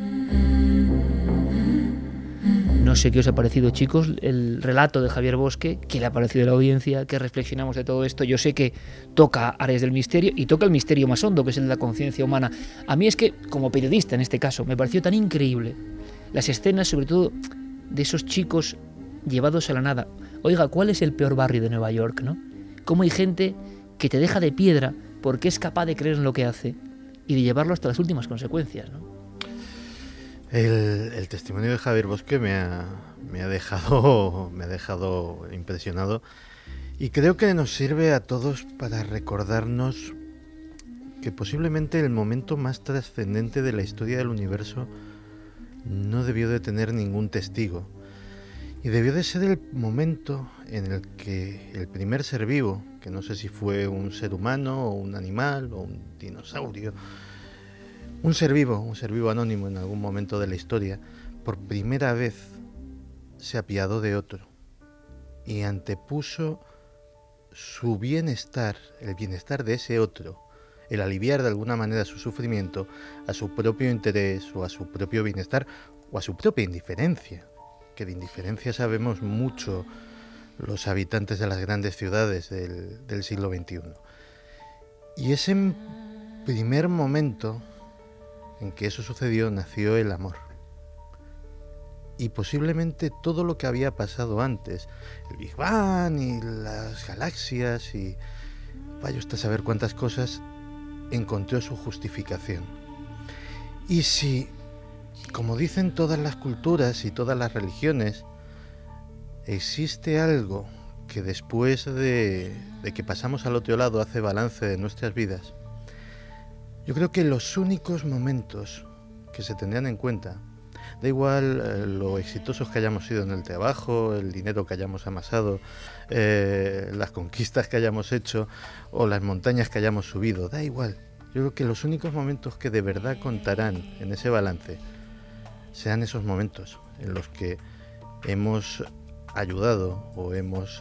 No sé qué os ha parecido, chicos, el relato de Javier Bosque, qué le ha parecido a la audiencia, qué reflexionamos de todo esto. Yo sé que toca áreas del misterio y toca el misterio más hondo, que es el de la conciencia humana. A mí es que, como periodista en este caso, me pareció tan increíble las escenas, sobre todo de esos chicos llevados a la nada. Oiga, ¿cuál es el peor barrio de Nueva York, no? Cómo hay gente que te deja de piedra porque es capaz de creer en lo que hace y de llevarlo hasta las últimas consecuencias, ¿no? El testimonio de Javier Bosque me ha dejado impresionado, y creo que nos sirve a todos para recordarnos que posiblemente el momento más trascendente de la historia del universo no debió de tener ningún testigo, y debió de ser el momento en el que el primer ser vivo, que no sé si fue un ser humano o un animal o un dinosaurio, un ser vivo anónimo en algún momento de la historia, por primera vez se apiadó de otro y antepuso su bienestar, el bienestar de ese otro, el aliviar de alguna manera su sufrimiento, a su propio interés o a su propio bienestar o a su propia indiferencia, que de indiferencia sabemos mucho los habitantes de las grandes ciudades del siglo XXI. Y ese primer momento en que eso sucedió, nació el amor. Y posiblemente todo lo que había pasado antes, el Big Bang y las galaxias y vaya usted a saber cuántas cosas, encontró su justificación. Y si, como dicen todas las culturas y todas las religiones, existe algo que después de que pasamos al otro lado hace balance de nuestras vidas, yo creo que los únicos momentos que se tendrían en cuenta, da igual lo exitosos que hayamos sido en el trabajo, el dinero que hayamos amasado, las conquistas que hayamos hecho o las montañas que hayamos subido, da igual. Yo creo que los únicos momentos que de verdad contarán en ese balance serán esos momentos en los que hemos ayudado o hemos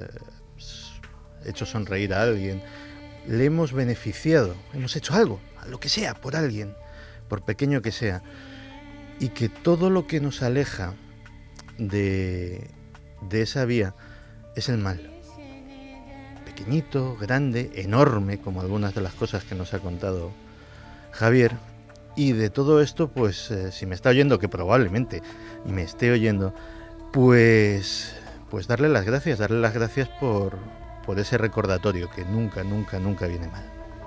hecho sonreír a alguien, le hemos beneficiado, hemos hecho algo, lo que sea, por alguien, por pequeño que sea, y que todo lo que nos aleja de esa vía es el mal, pequeñito, grande, enorme, como algunas de las cosas que nos ha contado Javier. Y de todo esto, pues si me está oyendo, que probablemente me esté oyendo, pues darle las gracias por ese recordatorio que nunca viene mal.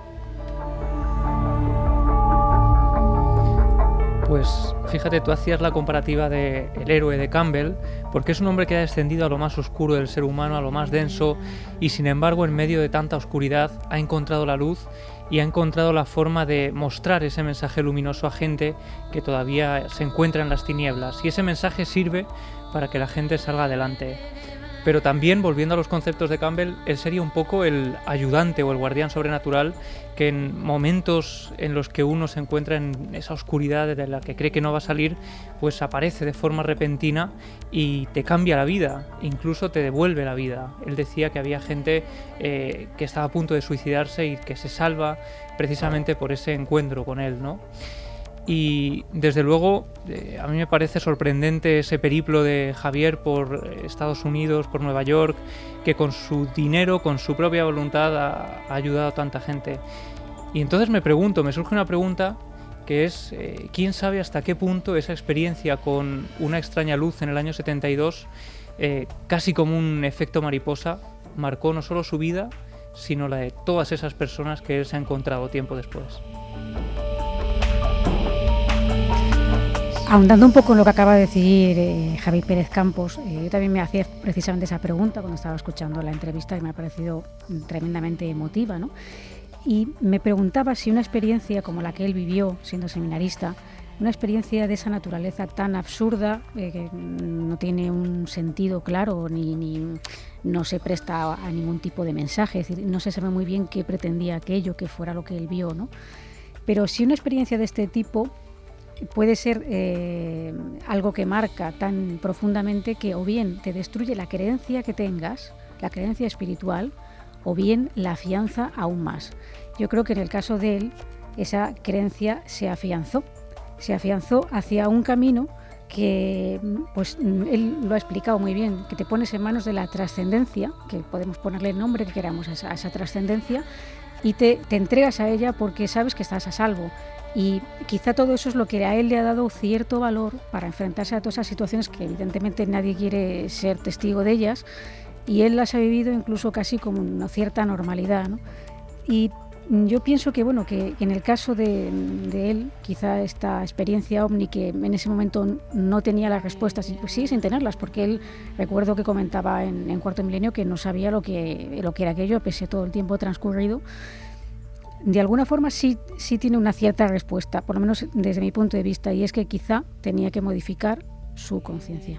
Pues fíjate, tú hacías la comparativa de el héroe de Campbell, porque es un hombre que ha descendido a lo más oscuro del ser humano, a lo más denso, y sin embargo en medio de tanta oscuridad ha encontrado la luz y ha encontrado la forma de mostrar ese mensaje luminoso a gente que todavía se encuentra en las tinieblas, y ese mensaje sirve para que la gente salga adelante. Pero también, volviendo a los conceptos de Campbell, él sería un poco el ayudante o el guardián sobrenatural que en momentos en los que uno se encuentra en esa oscuridad de la que cree que no va a salir, pues aparece de forma repentina y te cambia la vida, incluso te devuelve la vida. Él decía que había gente que estaba a punto de suicidarse y que se salva precisamente por ese encuentro con él, ¿no? Y desde luego a mí me parece sorprendente ese periplo de Javier por Estados Unidos, por Nueva York, que con su dinero, con su propia voluntad ha ayudado a tanta gente. Y entonces me surge una pregunta que es, ¿quién sabe hasta qué punto esa experiencia con una extraña luz en el año 72, casi como un efecto mariposa, marcó no solo su vida, sino la de todas esas personas que él se ha encontrado tiempo después? Ahondando un poco en lo que acaba de decir Javi Pérez Campos, yo también me hacía precisamente esa pregunta cuando estaba escuchando la entrevista, que me ha parecido tremendamente emotiva, ¿no? Y me preguntaba si una experiencia como la que él vivió siendo seminarista, una experiencia de esa naturaleza tan absurda, que no tiene un sentido claro ni no se presta a ningún tipo de mensaje, es decir, no se sabe muy bien qué pretendía aquello, que fuera lo que él vio, ¿no? Pero si una experiencia de este tipo puede ser algo que marca tan profundamente que o bien te destruye la creencia que tengas, la creencia espiritual, o bien la afianza aún más. Yo creo que en el caso de él, esa creencia se afianzó hacia un camino que, pues él lo ha explicado muy bien, que te pones en manos de la trascendencia, que podemos ponerle el nombre que queramos a esa trascendencia, y te entregas a ella porque sabes que estás a salvo. Y quizá todo eso es lo que a él le ha dado cierto valor para enfrentarse a todas esas situaciones que evidentemente nadie quiere ser testigo de ellas, y él las ha vivido incluso casi como una cierta normalidad, ¿no? Y yo pienso que, bueno, que en el caso de él, quizá esta experiencia ovni, que en ese momento no tenía las respuestas, pues sigue sin tenerlas, porque él, recuerdo que comentaba en Cuarto Milenio que no sabía lo que era aquello, pese a todo el tiempo transcurrido. De alguna forma sí tiene una cierta respuesta, por lo menos desde mi punto de vista, y es que quizá tenía que modificar su conciencia.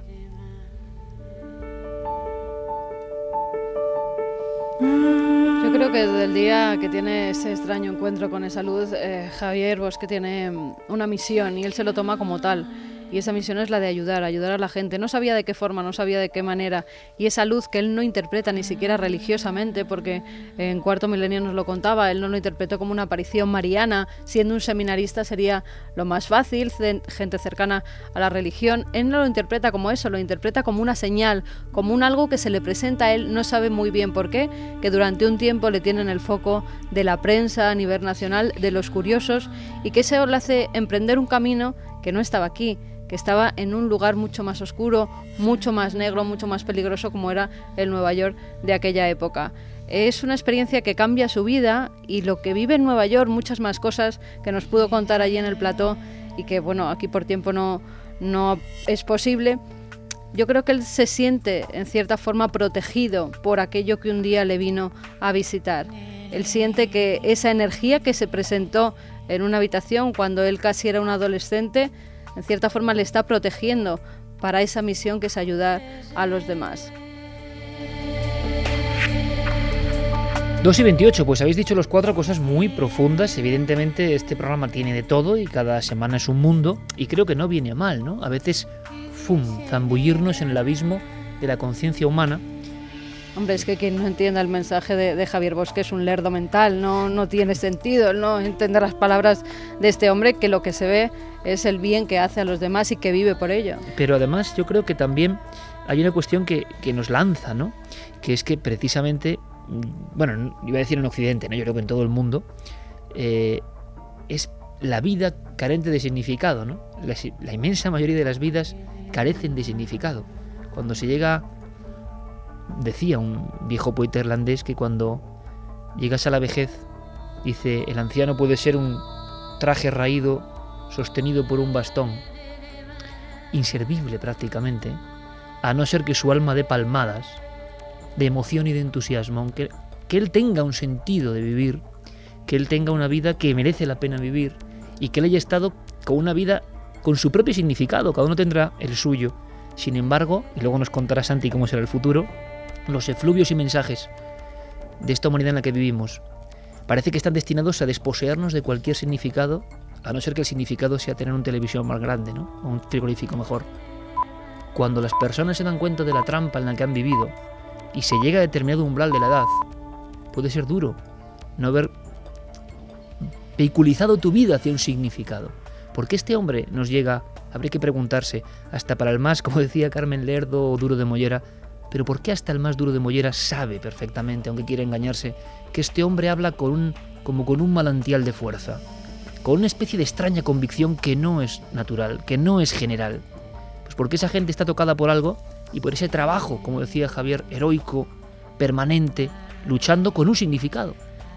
Yo creo que desde el día que tiene ese extraño encuentro con esa luz, Javier Bosque tiene una misión y él se lo toma como tal. Y esa misión es la de ayudar a la gente. No sabía de qué forma, no sabía de qué manera. Y esa luz que él no interpreta ni siquiera religiosamente, porque en Cuarto Milenio nos lo contaba, él no lo interpretó como una aparición mariana. Siendo un seminarista sería lo más fácil, gente cercana a la religión. Él no lo interpreta como eso, lo interpreta como una señal, como un algo que se le presenta a él, no sabe muy bien por qué, que durante un tiempo le tienen el foco de la prensa a nivel nacional, de los curiosos, y que eso le hace emprender un camino que no estaba aquí, que estaba en un lugar mucho más oscuro, mucho más negro, mucho más peligroso, como era el Nueva York de aquella época. Es una experiencia que cambia su vida, y lo que vive en Nueva York, muchas más cosas que nos pudo contar allí en el plató, y que bueno, aquí por tiempo no es posible. Yo creo que él se siente en cierta forma protegido por aquello que un día le vino a visitar. Él siente que esa energía que se presentó en una habitación cuando él casi era un adolescente, en cierta forma le está protegiendo para esa misión que es ayudar a los demás. 2:28, pues habéis dicho los cuatro cosas muy profundas. Evidentemente este programa tiene de todo y cada semana es un mundo, y creo que no viene mal, ¿no? A veces, zambullirnos en el abismo de la conciencia humana. Hombre, es que quien no entienda el mensaje de Javier Bosque es un lerdo mental, no tiene sentido el no entender las palabras de este hombre, que lo que se ve es el bien que hace a los demás y que vive por ello. Pero además yo creo que también hay una cuestión que nos lanza, ¿no? Que es que precisamente, bueno, iba a decir en Occidente, ¿no? Yo creo que en todo el mundo, es la vida carente de significado, ¿no? La inmensa mayoría de las vidas carecen de significado. Cuando se llega... Decía un viejo poeta irlandés que cuando llegas a la vejez, dice, el anciano puede ser un traje raído sostenido por un bastón, inservible prácticamente, a no ser que su alma dé palmadas de emoción y de entusiasmo, aunque que él tenga un sentido de vivir, que él tenga una vida que merece la pena vivir y que él haya estado con una vida con su propio significado, cada uno tendrá el suyo. Sin embargo, y luego nos contará Santi cómo será el futuro, los efluvios y mensajes de esta humanidad en la que vivimos parece que están destinados a desposeernos de cualquier significado, a no ser que el significado sea tener un televisión más grande, ¿no? O un frigorífico mejor. Cuando las personas se dan cuenta de la trampa en la que han vivido y se llega a determinado umbral de la edad, puede ser duro no haber vehiculizado tu vida hacia un significado. ¿Por qué este hombre nos llega? Habría que preguntarse, hasta para el más, como decía Carmen Lerdo, o duro de mollera, pero ¿por qué hasta el más duro de mollera sabe perfectamente, aunque quiera engañarse, que este hombre habla como con un manantial de fuerza, con una especie de extraña convicción que no es natural, que no es general? Pues porque esa gente está tocada por algo y por ese trabajo, como decía Javier, heroico, permanente, luchando con un significado.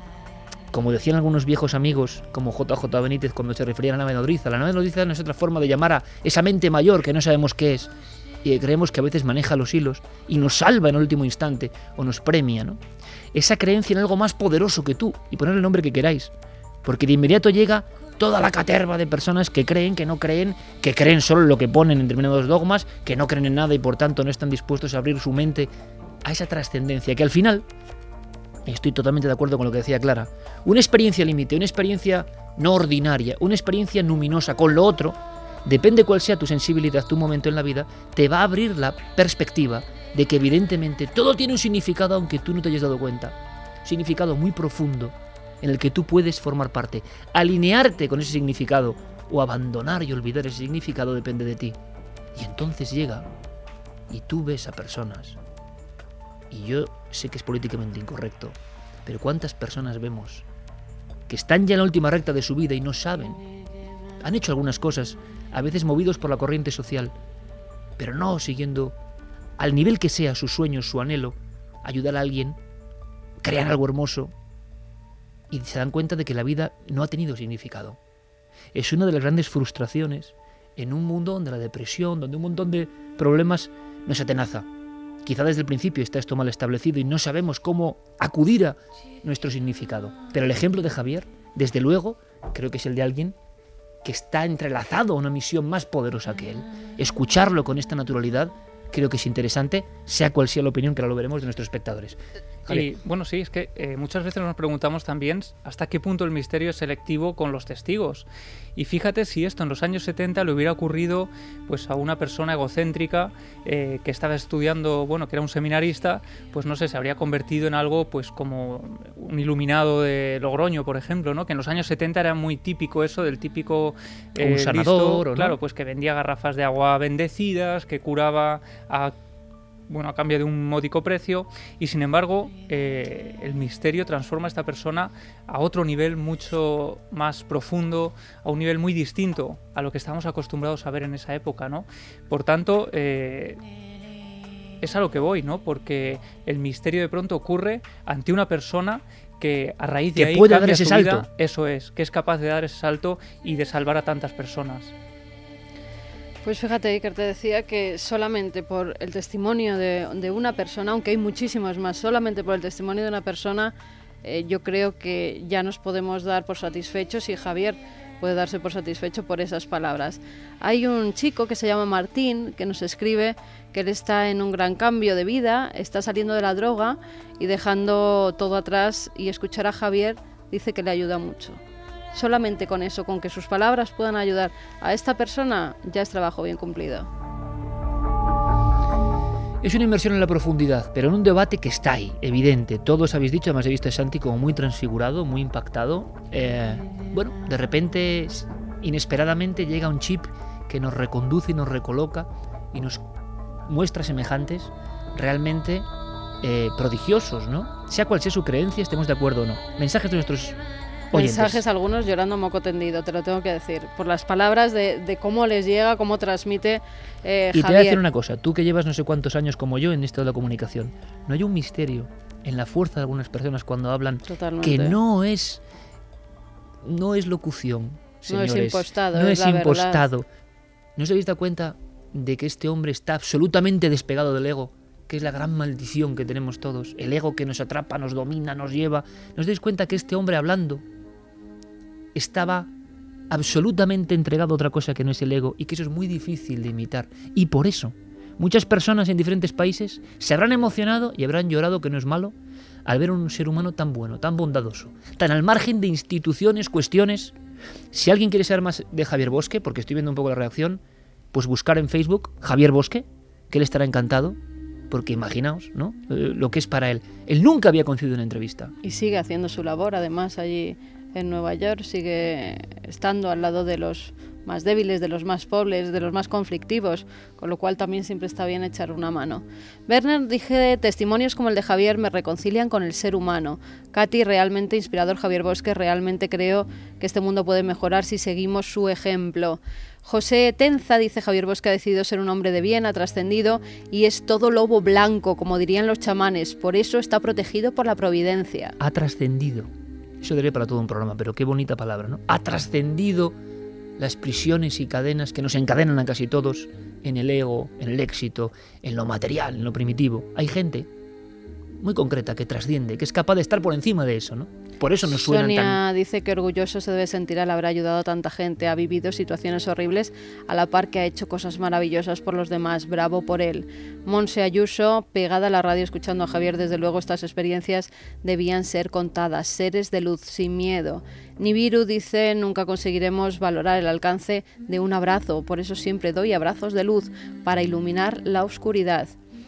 Como decían algunos viejos amigos, como JJ Benítez cuando se referían a la nave nodriza. La nave nodriza no es otra forma de llamar a esa mente mayor que no sabemos qué es y que creemos que a veces maneja los hilos y nos salva en el último instante o nos premia, ¿no? Esa creencia en algo más poderoso que tú, y poner el nombre que queráis, porque de inmediato llega toda la caterva de personas que creen, que no creen, que creen solo lo que ponen en determinados dogmas, que no creen en nada y por tanto no están dispuestos a abrir su mente a esa trascendencia que al final, estoy totalmente de acuerdo con lo que decía Clara, una experiencia límite, una experiencia no ordinaria, una experiencia luminosa con lo otro, depende cuál sea tu sensibilidad, tu momento en la vida, te va a abrir la perspectiva de que evidentemente todo tiene un significado aunque tú no te hayas dado cuenta. Un significado muy profundo en el que tú puedes formar parte. Alinearte con ese significado o abandonar y olvidar ese significado depende de ti. Y entonces llega y tú ves a personas. Y yo sé que es políticamente incorrecto, pero ¿cuántas personas vemos que están ya en la última recta de su vida y no saben? Han hecho algunas cosas, a veces movidos por la corriente social, pero no siguiendo, al nivel que sea, sus sueños, su anhelo, ayudar a alguien, crear algo hermoso, y se dan cuenta de que la vida no ha tenido significado. Es una de las grandes frustraciones en un mundo donde la depresión, donde un montón de problemas nos atenaza. Quizá desde el principio está esto mal establecido y no sabemos cómo acudir a nuestro significado. Pero el ejemplo de Javier, desde luego, creo que es el de alguien que está entrelazado a una misión más poderosa que él. Escucharlo con esta naturalidad creo que es interesante, sea cual sea la opinión, que ahora lo veremos, de nuestros espectadores. Y bueno, sí, es que muchas veces nos preguntamos también hasta qué punto el misterio es selectivo con los testigos. Y fíjate si esto en los años 70 le hubiera ocurrido pues a una persona egocéntrica que estaba estudiando, bueno, que era un seminarista, pues no sé, se habría convertido en algo pues como un iluminado de Logroño, por ejemplo, ¿no? Que en los años 70 era muy típico eso del típico un sanador, listo, ¿no? Claro, pues que vendía garrafas de agua bendecidas, que curaba a cambio de un módico precio, y sin embargo el misterio transforma a esta persona a otro nivel mucho más profundo, a un nivel muy distinto a lo que estábamos acostumbrados a ver en esa época, ¿no? Por tanto, es a lo que voy, ¿no? Porque el misterio de pronto ocurre ante una persona que a raíz de ahí puede cambia dar ese su salto. vida. Eso es, que es capaz de dar ese salto y de salvar a tantas personas. Pues fíjate, Iker, te decía que solamente por el testimonio de una persona, aunque hay muchísimos más, solamente por el testimonio de una persona, yo creo que ya nos podemos dar por satisfechos, y Javier puede darse por satisfecho por esas palabras. Hay un chico que se llama Martín, que nos escribe que él está en un gran cambio de vida, está saliendo de la droga y dejando todo atrás, y escuchar a Javier dice que le ayuda mucho. Solamente con eso, con que sus palabras puedan ayudar a esta persona, ya es trabajo bien cumplido. Es una inmersión en la profundidad, pero en un debate que está ahí, evidente. Todos habéis dicho, además he visto a Santi como muy transfigurado, muy impactado. Bueno, de repente, inesperadamente, llega un chip que nos reconduce y nos recoloca y nos muestra semejantes realmente prodigiosos, ¿no? Sea cual sea su creencia, estemos de acuerdo o no. Mensajes de nuestros oyentes. Mensajes, algunos llorando a moco tendido, te lo tengo que decir, por las palabras de cómo les llega, cómo transmite Javier. Y te voy a decir una cosa, tú que llevas no sé cuántos años como yo en esto de la comunicación, no hay un misterio en la fuerza de algunas personas cuando hablan. Totalmente. Que no es locución, señores. No es impostado, no es es la impostado. verdad. ¿No os habéis dado cuenta de que este hombre está absolutamente despegado del ego? Que es la gran maldición que tenemos todos. El ego que nos atrapa, nos domina, nos lleva. ¿No os dais cuenta que este hombre hablando estaba absolutamente entregado a otra cosa que no es el ego y que eso es muy difícil de imitar. Y por eso, muchas personas en diferentes países se habrán emocionado y habrán llorado, que no es malo, al ver a un ser humano tan bueno, tan bondadoso, tan al margen de instituciones, cuestiones. Si alguien quiere saber más de Javier Bosque, porque estoy viendo un poco la reacción, pues buscar en Facebook Javier Bosque, que él estará encantado, porque imaginaos, ¿no?, lo que es para él. Él nunca había concedido una entrevista. Y sigue haciendo su labor, además, allí en Nueva York, sigue estando al lado de los más débiles, de los más pobres, de los más conflictivos, con lo cual también siempre está bien echar una mano. Werner dice: testimonios como el de Javier me reconcilian con el ser humano. Katy, realmente inspirador Javier Bosque, realmente creo que este mundo puede mejorar si seguimos su ejemplo. José Tenza dice: Javier Bosque ha decidido ser un hombre de bien, ha trascendido y es todo lobo blanco, como dirían los chamanes, por eso está protegido por la providencia. Ha trascendido. Eso daría para todo un programa, pero qué bonita palabra, ¿no? Ha trascendido las prisiones y cadenas que nos encadenan a casi todos en el ego, en el éxito, en lo material, en lo primitivo. Hay gente muy concreta que trasciende, que es capaz de estar por encima de eso, ¿no? Por eso nos suenan Sonia dice que orgulloso se debe sentir al haber ayudado a tanta gente, ha vivido situaciones horribles a la par que ha hecho cosas maravillosas por los demás, bravo por él. Monse Ayuso, pegada a la radio escuchando a Javier, desde luego estas experiencias debían ser contadas, seres de luz, sin miedo. Nibiru dice: nunca conseguiremos valorar el alcance de un abrazo, por eso siempre doy abrazos de luz para iluminar la oscuridad.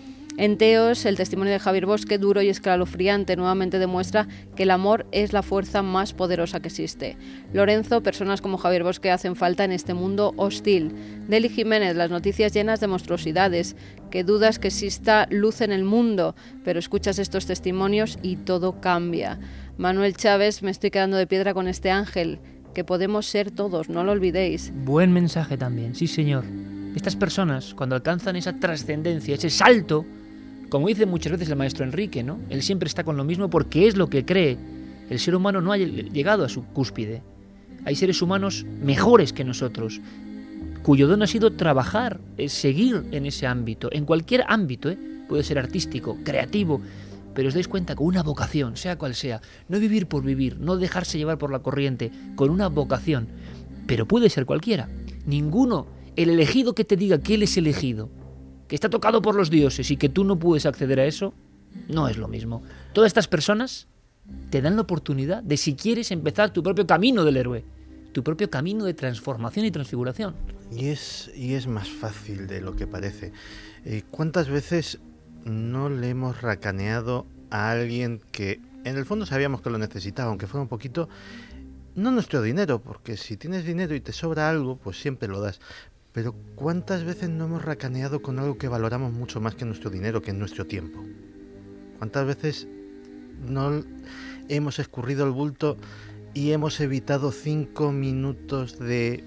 En Teos, el testimonio de Javier Bosque, duro y escalofriante, nuevamente demuestra que el amor es la fuerza más poderosa que existe. Lorenzo, personas como Javier Bosque hacen falta en este mundo hostil. Deli Jiménez, las noticias llenas de monstruosidades, que dudas que exista luz en el mundo, pero escuchas estos testimonios y todo cambia. Manuel Chávez, me estoy quedando de piedra con este ángel, que podemos ser todos, no lo olvidéis. Buen mensaje también, sí señor. Estas personas, cuando alcanzan esa trascendencia, ese salto, como dice muchas veces el maestro Enrique, ¿no?, él siempre está con lo mismo porque es lo que cree. El ser humano no ha llegado a su cúspide. Hay seres humanos mejores que nosotros, cuyo don ha sido trabajar, seguir en ese ámbito, en cualquier ámbito, puede ser artístico, creativo, pero os dais cuenta, con una vocación, sea cual sea, no vivir por vivir, no dejarse llevar por la corriente, con una vocación, pero puede ser cualquiera. Ninguno, el elegido que te diga que él es elegido, que está tocado por los dioses y que tú no puedes acceder a eso, no es lo mismo. Todas estas personas te dan la oportunidad de, si quieres, empezar tu propio camino del héroe, tu propio camino de transformación y transfiguración. Y es más fácil de lo que parece. ¿Cuántas veces no le hemos racaneado a alguien que en el fondo sabíamos que lo necesitaba, aunque fuera un poquito, no nuestro dinero, porque si tienes dinero y te sobra algo, pues siempre lo das? Pero ¿cuántas veces no hemos racaneado con algo que valoramos mucho más que nuestro dinero, que es nuestro tiempo? ¿Cuántas veces no hemos escurrido el bulto y hemos evitado 5 minutos de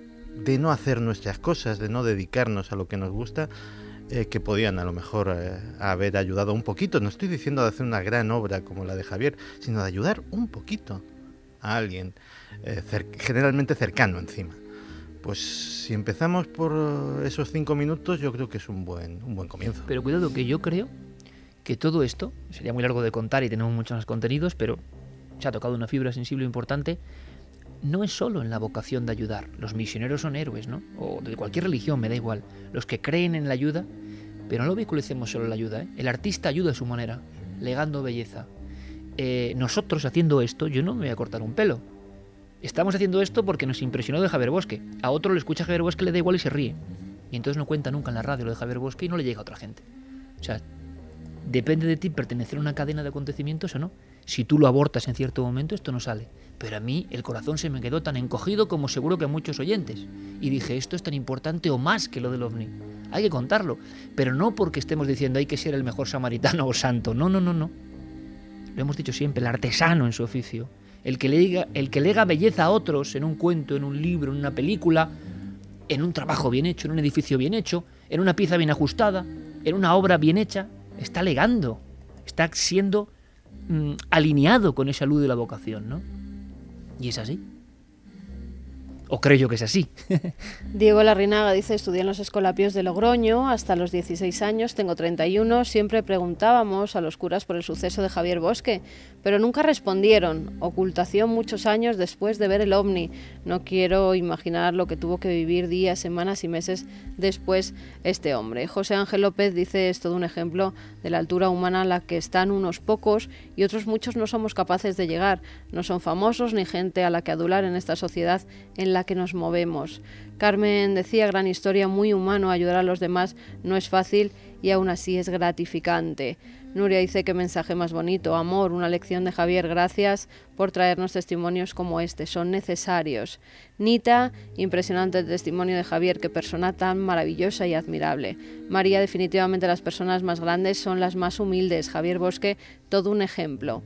no hacer nuestras cosas, de no dedicarnos a lo que nos gusta, que podían a lo mejor haber ayudado un poquito? No estoy diciendo de hacer una gran obra como la de Javier, sino de ayudar un poquito a alguien, generalmente cercano encima. Pues si empezamos por esos 5 minutos, yo creo que es un buen comienzo. Pero cuidado, que yo creo que todo esto, sería muy largo de contar y tenemos muchos más contenidos, pero se ha tocado una fibra sensible importante, no es solo en la vocación de ayudar. Los misioneros son héroes, ¿no? O de cualquier religión, me da igual. Los que creen en la ayuda, pero no lo vinculicemos solo en la ayuda, ¿eh? El artista ayuda a su manera, legando belleza. Nosotros haciendo esto, yo no me voy a cortar un pelo. Estamos haciendo esto porque nos impresionó de Javier Bosque. A otro le escucha a Javier Bosque, le da igual y se ríe. Y entonces no cuenta nunca en la radio lo de Javier Bosque y no le llega a otra gente. O sea, depende de ti pertenecer a una cadena de acontecimientos o no. Si tú lo abortas en cierto momento, esto no sale. Pero a mí el corazón se me quedó tan encogido como seguro que a muchos oyentes. Y dije, esto es tan importante o más que lo del OVNI. Hay que contarlo. Pero no porque estemos diciendo hay que ser el mejor samaritano o santo. No. Lo hemos dicho siempre, el artesano en su oficio. El que lega belleza a otros en un cuento, en un libro, en una película, en un trabajo bien hecho, en un edificio bien hecho, en una pieza bien ajustada, en una obra bien hecha, está legando, está siendo alineado con esa luz de la vocación, ¿no? Y es así. O creo yo que es así. Diego Larrinaga dice: estudié en los Escolapios de Logroño hasta los 16 años, tengo 31, siempre preguntábamos a los curas por el suceso de Javier Bosque, pero nunca respondieron. Ocultación muchos años después de ver el ovni. No quiero imaginar lo que tuvo que vivir días, semanas y meses después este hombre. José Ángel López dice: es todo un ejemplo de la altura humana a la que están unos pocos y otros muchos no somos capaces de llegar. No son famosos ni gente a la que adular en esta sociedad en la que nos movemos. Carmen decía: gran historia, muy humano, ayudar a los demás no es fácil y aún así es gratificante. Nuria dice: qué mensaje más bonito, amor, una lección de Javier, gracias por traernos testimonios como este, son necesarios. Nita: impresionante el testimonio de Javier, qué persona tan maravillosa y admirable. María: definitivamente las personas más grandes son las más humildes. Javier Bosque, todo un ejemplo.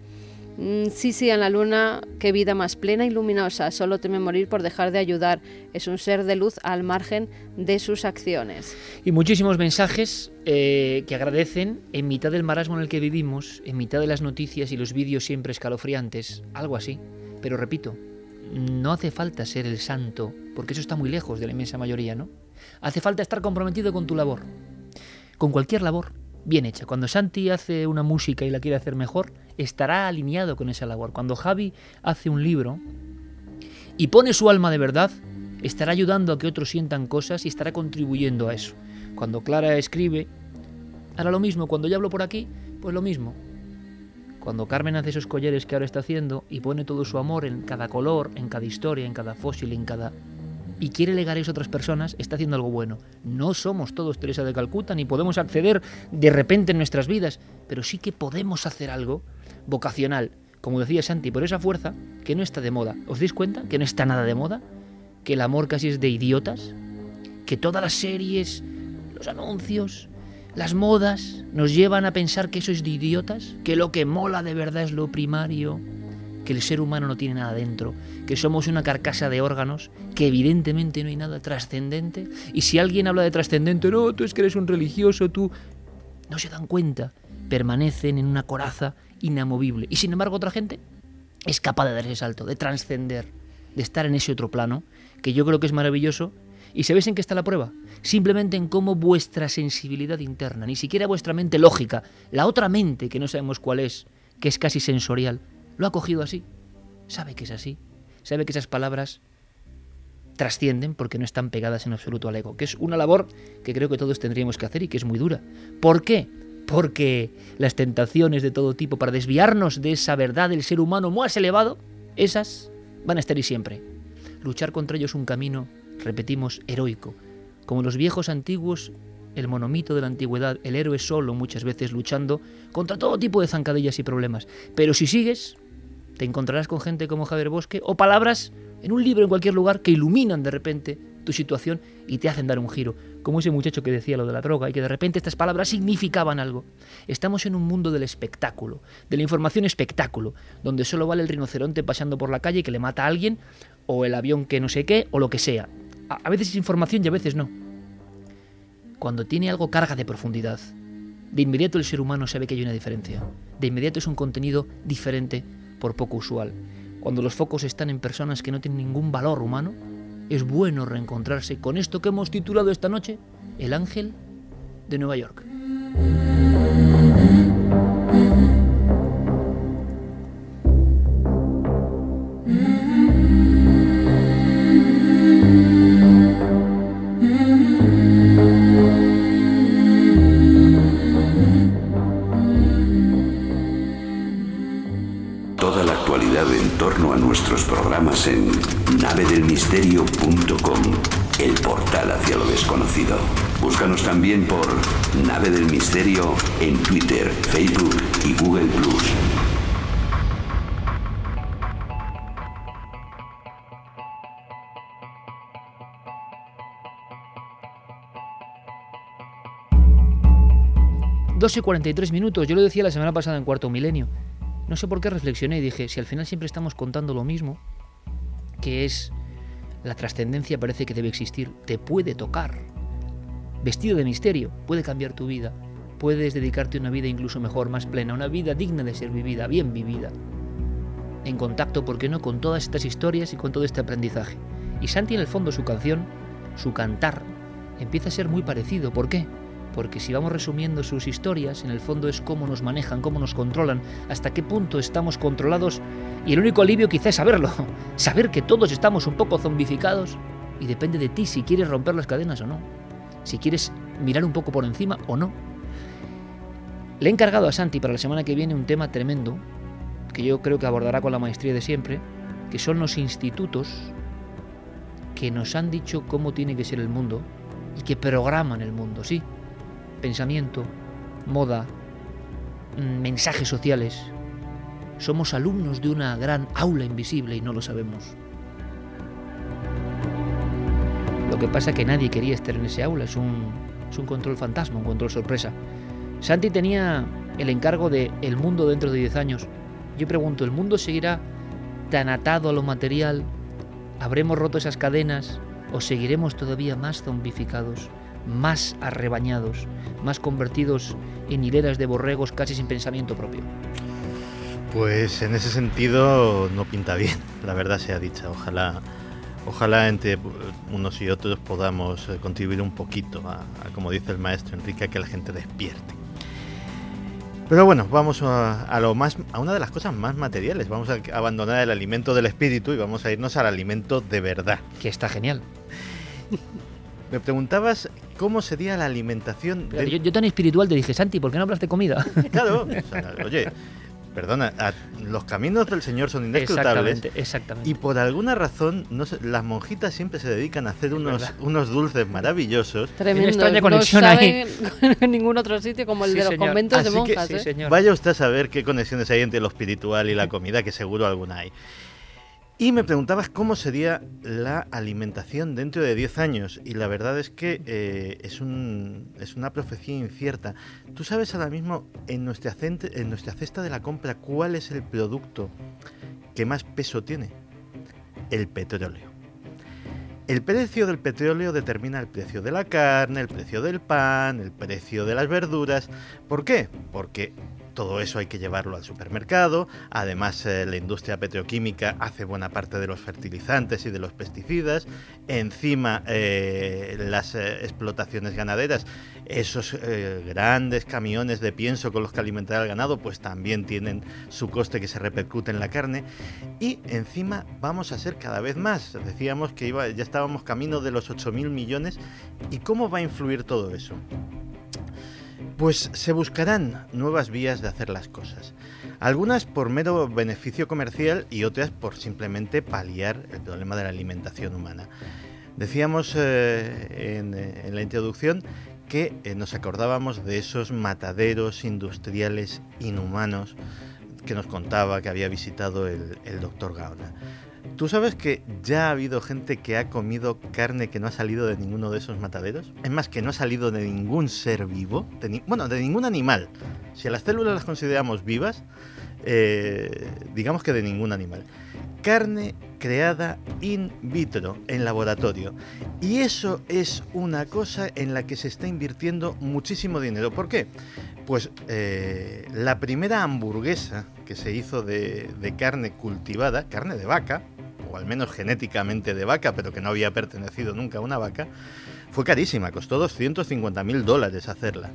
Sí, en la luna, qué vida más plena y luminosa, solo teme morir por dejar de ayudar, es un ser de luz al margen de sus acciones. Y muchísimos mensajes que agradecen en mitad del marasmo en el que vivimos, en mitad de las noticias y los vídeos siempre escalofriantes, algo así. Pero repito, no hace falta ser el santo, porque eso está muy lejos de la inmensa mayoría, ¿no? Hace falta estar comprometido con tu labor, con cualquier labor bien hecha. Cuando Santi hace una música y la quiere hacer mejor, estará alineado con esa labor. Cuando Javi hace un libro y pone su alma de verdad, estará ayudando a que otros sientan cosas y estará contribuyendo a eso. Cuando Clara escribe, hará lo mismo. Cuando yo hablo por aquí, pues lo mismo. Cuando Carmen hace esos collares que ahora está haciendo y pone todo su amor en cada color, en cada historia, en cada fósil, en cada... y quiere legar eso a otras personas, está haciendo algo bueno. No somos todos Teresa de Calcuta, ni podemos acceder de repente en nuestras vidas, pero sí que podemos hacer algo vocacional, como decía Santi, por esa fuerza que no está de moda. ¿Os dais cuenta que no está nada de moda? Que el amor casi es de idiotas, que todas las series, los anuncios, las modas nos llevan a pensar que eso es de idiotas, que lo que mola de verdad es lo primario, que el ser humano no tiene nada dentro, que somos una carcasa de órganos, que evidentemente no hay nada trascendente. Y si alguien habla de trascendente, no, tú es que eres un religioso, tú... No se dan cuenta, permanecen en una coraza inamovible. Y sin embargo otra gente es capaz de dar ese salto, de trascender, de estar en ese otro plano, que yo creo que es maravilloso. ¿Y sabéis en qué está la prueba? Simplemente en cómo vuestra sensibilidad interna, ni siquiera vuestra mente lógica, la otra mente que no sabemos cuál es, que es casi sensorial, lo ha cogido así. Sabe que es así. Sabe que esas palabras trascienden porque no están pegadas en absoluto al ego, que es una labor que creo que todos tendríamos que hacer y que es muy dura. ¿Por qué? Porque las tentaciones de todo tipo para desviarnos de esa verdad del ser humano más elevado, esas van a estar ahí siempre. Luchar contra ellos es un camino, repetimos, heroico. Como los viejos antiguos, el monomito de la antigüedad, el héroe solo muchas veces luchando contra todo tipo de zancadillas y problemas. Pero si sigues, te encontrarás con gente como Javier Bosque o palabras en un libro en cualquier lugar que iluminan de repente tu situación y te hacen dar un giro. Como ese muchacho que decía lo de la droga y que de repente estas palabras significaban algo. Estamos en un mundo del espectáculo, de la información espectáculo, donde solo vale el rinoceronte pasando por la calle que le mata a alguien, o el avión que no sé qué, o lo que sea. A veces es información y a veces no. Cuando tiene algo carga de profundidad, de inmediato el ser humano sabe que hay una diferencia. De inmediato es un contenido diferente, por poco usual. Cuando los focos están en personas que no tienen ningún valor humano, es bueno reencontrarse con esto que hemos titulado esta noche, El Ángel de Nueva York. Toda la actualidad en torno a nuestros programas en navedelmisterio.com, el portal hacia lo desconocido. Búscanos también por Nave del Misterio en Twitter, Facebook y Google+. ...12:43, yo lo decía la semana pasada en Cuarto Milenio. No sé por qué reflexioné y dije, si al final siempre estamos contando lo mismo, que es la trascendencia parece que debe existir, te puede tocar. Vestido de misterio, puede cambiar tu vida. Puedes dedicarte a una vida incluso mejor, más plena, una vida digna de ser vivida, bien vivida. En contacto, ¿por qué no?, con todas estas historias y con todo este aprendizaje. Y Santi, en el fondo, su canción, su cantar, empieza a ser muy parecido. ¿Por qué? Porque si vamos resumiendo sus historias, en el fondo es cómo nos manejan, cómo nos controlan, hasta qué punto estamos controlados, y el único alivio quizá es saberlo, saber que todos estamos un poco zombificados, y depende de ti si quieres romper las cadenas o no, si quieres mirar un poco por encima o no. Le he encargado a Santi para la semana que viene un tema tremendo, que yo creo que abordará con la maestría de siempre, que son los institutos que nos han dicho cómo tiene que ser el mundo y que programan el mundo, sí. Pensamiento, moda, mensajes sociales. Somos alumnos de una gran aula invisible y no lo sabemos. Lo que pasa es que nadie quería estar en ese aula, es un control fantasma, un control sorpresa. Santi tenía el encargo de el mundo dentro de 10 años. Yo pregunto, ¿el mundo seguirá tan atado a lo material? ¿Habremos roto esas cadenas o seguiremos todavía más zombificados, más arrebañados, más convertidos en hileras de borregos casi sin pensamiento propio? Pues en ese sentido no pinta bien, la verdad sea dicha. Ojalá entre unos y otros podamos contribuir un poquito a, como dice el maestro Enrique, a que la gente despierte. Pero bueno, vamos a una de las cosas más materiales. Vamos a abandonar el alimento del espíritu y vamos a irnos al alimento de verdad. Que está genial. Me preguntabas cómo sería la alimentación... Yo tan espiritual te dije, Santi, ¿por qué no hablas de comida? Claro, oye... Perdona, los caminos del Señor son inescrutables. Exactamente. Y por alguna razón, no sé, las monjitas siempre se dedican a hacer unos dulces maravillosos. Tremendo. Una extraña conexión no ahí. En ningún otro sitio como el de los conventos Así de monjas. Que, señor. Vaya usted a saber qué conexiones hay entre lo espiritual y la comida, que seguro alguna hay. Y me preguntabas cómo sería la alimentación dentro de 10 años. Y la verdad es que es una profecía incierta. ¿Tú sabes ahora mismo en nuestra cesta de la compra cuál es el producto que más peso tiene? El petróleo. El precio del petróleo determina el precio de la carne, el precio del pan, el precio de las verduras. ¿Por qué? Porque todo eso hay que llevarlo al supermercado. Además, la industria petroquímica hace buena parte de los fertilizantes y de los pesticidas. Encima, las explotaciones ganaderas, esos grandes camiones de pienso con los que alimentar al ganado, pues también tienen su coste que se repercute en la carne. Y encima vamos a ser cada vez más. Decíamos que ya estábamos camino de los 8.000 millones. ¿Y cómo va a influir todo eso? Pues se buscarán nuevas vías de hacer las cosas. Algunas por mero beneficio comercial y otras por simplemente paliar el problema de la alimentación humana. Decíamos en la introducción que nos acordábamos de esos mataderos industriales inhumanos que nos contaba que había visitado el doctor Gaona. ¿Tú sabes que ya ha habido gente que ha comido carne que no ha salido de ninguno de esos mataderos? Es más, que no ha salido de ningún ser vivo, de ningún animal. Si a las células las consideramos vivas, digamos que de ningún animal. Carne creada in vitro, en laboratorio. Y eso es una cosa en la que se está invirtiendo muchísimo dinero. ¿Por qué? Pues la primera hamburguesa que se hizo de carne cultivada, carne de vaca, o al menos genéticamente de vaca, pero que no había pertenecido nunca a una vaca, fue carísima, costó $250.000 hacerla.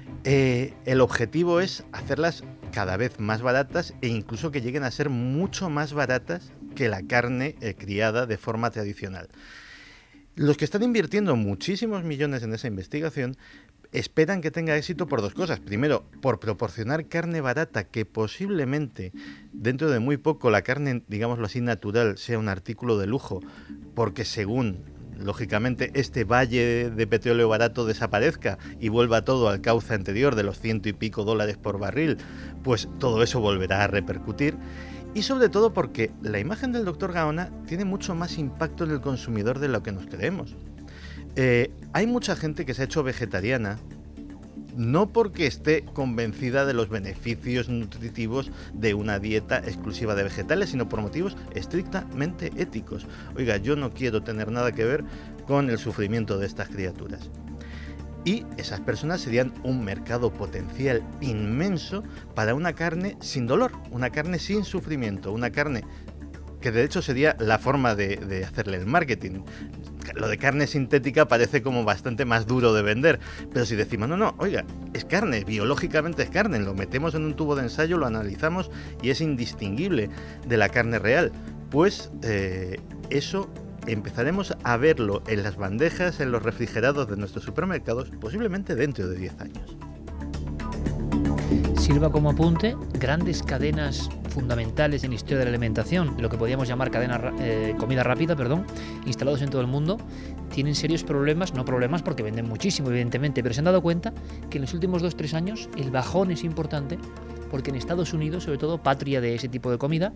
El objetivo es hacerlas cada vez más baratas e incluso que lleguen a ser mucho más baratas que la carne criada de forma tradicional. Los que están invirtiendo muchísimos millones en esa investigación esperan que tenga éxito por dos cosas. Primero, por proporcionar carne barata, que posiblemente dentro de muy poco la carne, digámoslo así, natural, sea un artículo de lujo, porque según, lógicamente, este valle de petróleo barato desaparezca y vuelva todo al cauce anterior de los $100 y pico por barril, pues todo eso volverá a repercutir. Y sobre todo porque la imagen del Dr. Gaona tiene mucho más impacto en el consumidor de lo que nos creemos. Hay mucha gente que se ha hecho vegetariana, no porque esté convencida de los beneficios nutritivos de una dieta exclusiva de vegetales, sino por motivos estrictamente éticos. Oiga, yo no quiero tener nada que ver con el sufrimiento de estas criaturas. Y esas personas serían un mercado potencial inmenso para una carne sin dolor, una carne sin sufrimiento, una carne que de hecho sería la forma de hacerle el marketing. Lo de carne sintética parece como bastante más duro de vender, pero si decimos, no, oiga, es carne, biológicamente es carne, lo metemos en un tubo de ensayo, lo analizamos y es indistinguible de la carne real, pues eso empezaremos a verlo en las bandejas, en los refrigerados de nuestros supermercados, posiblemente dentro de 10 años. Sirva como apunte, grandes cadenas fundamentales en la historia de la alimentación, lo que podríamos llamar comida rápida, instalados en todo el mundo, tienen serios problemas, no problemas porque venden muchísimo, evidentemente, pero se han dado cuenta que en los últimos 2-3 años el bajón es importante porque en Estados Unidos, sobre todo patria de ese tipo de comida,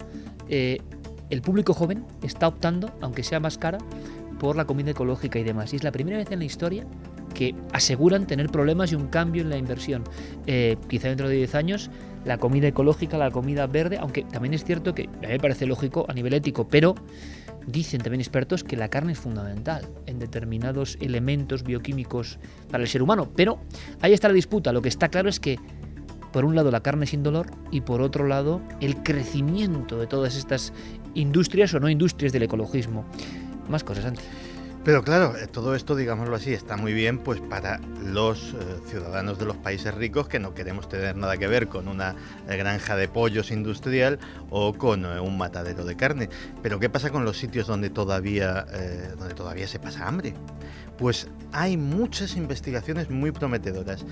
el público joven está optando, aunque sea más cara, por la comida ecológica y demás. Y es la primera vez en la historia que aseguran tener problemas y un cambio en la inversión. Quizá dentro de 10 años la comida ecológica, la comida verde, aunque también es cierto que a mí me parece lógico a nivel ético, pero dicen también expertos que la carne es fundamental en determinados elementos bioquímicos para el ser humano. Pero ahí está la disputa. Lo que está claro es que por un lado la carne sin dolor y por otro lado el crecimiento de todas estas industrias o no industrias del ecologismo. Más cosas, Santi. Pero claro, todo esto, digámoslo así, está muy bien pues para los ciudadanos de los países ricos que no queremos tener nada que ver con una granja de pollos industrial o con un matadero de carne. Pero ¿qué pasa con los sitios donde todavía se pasa hambre? Pues hay muchas investigaciones muy prometedoras.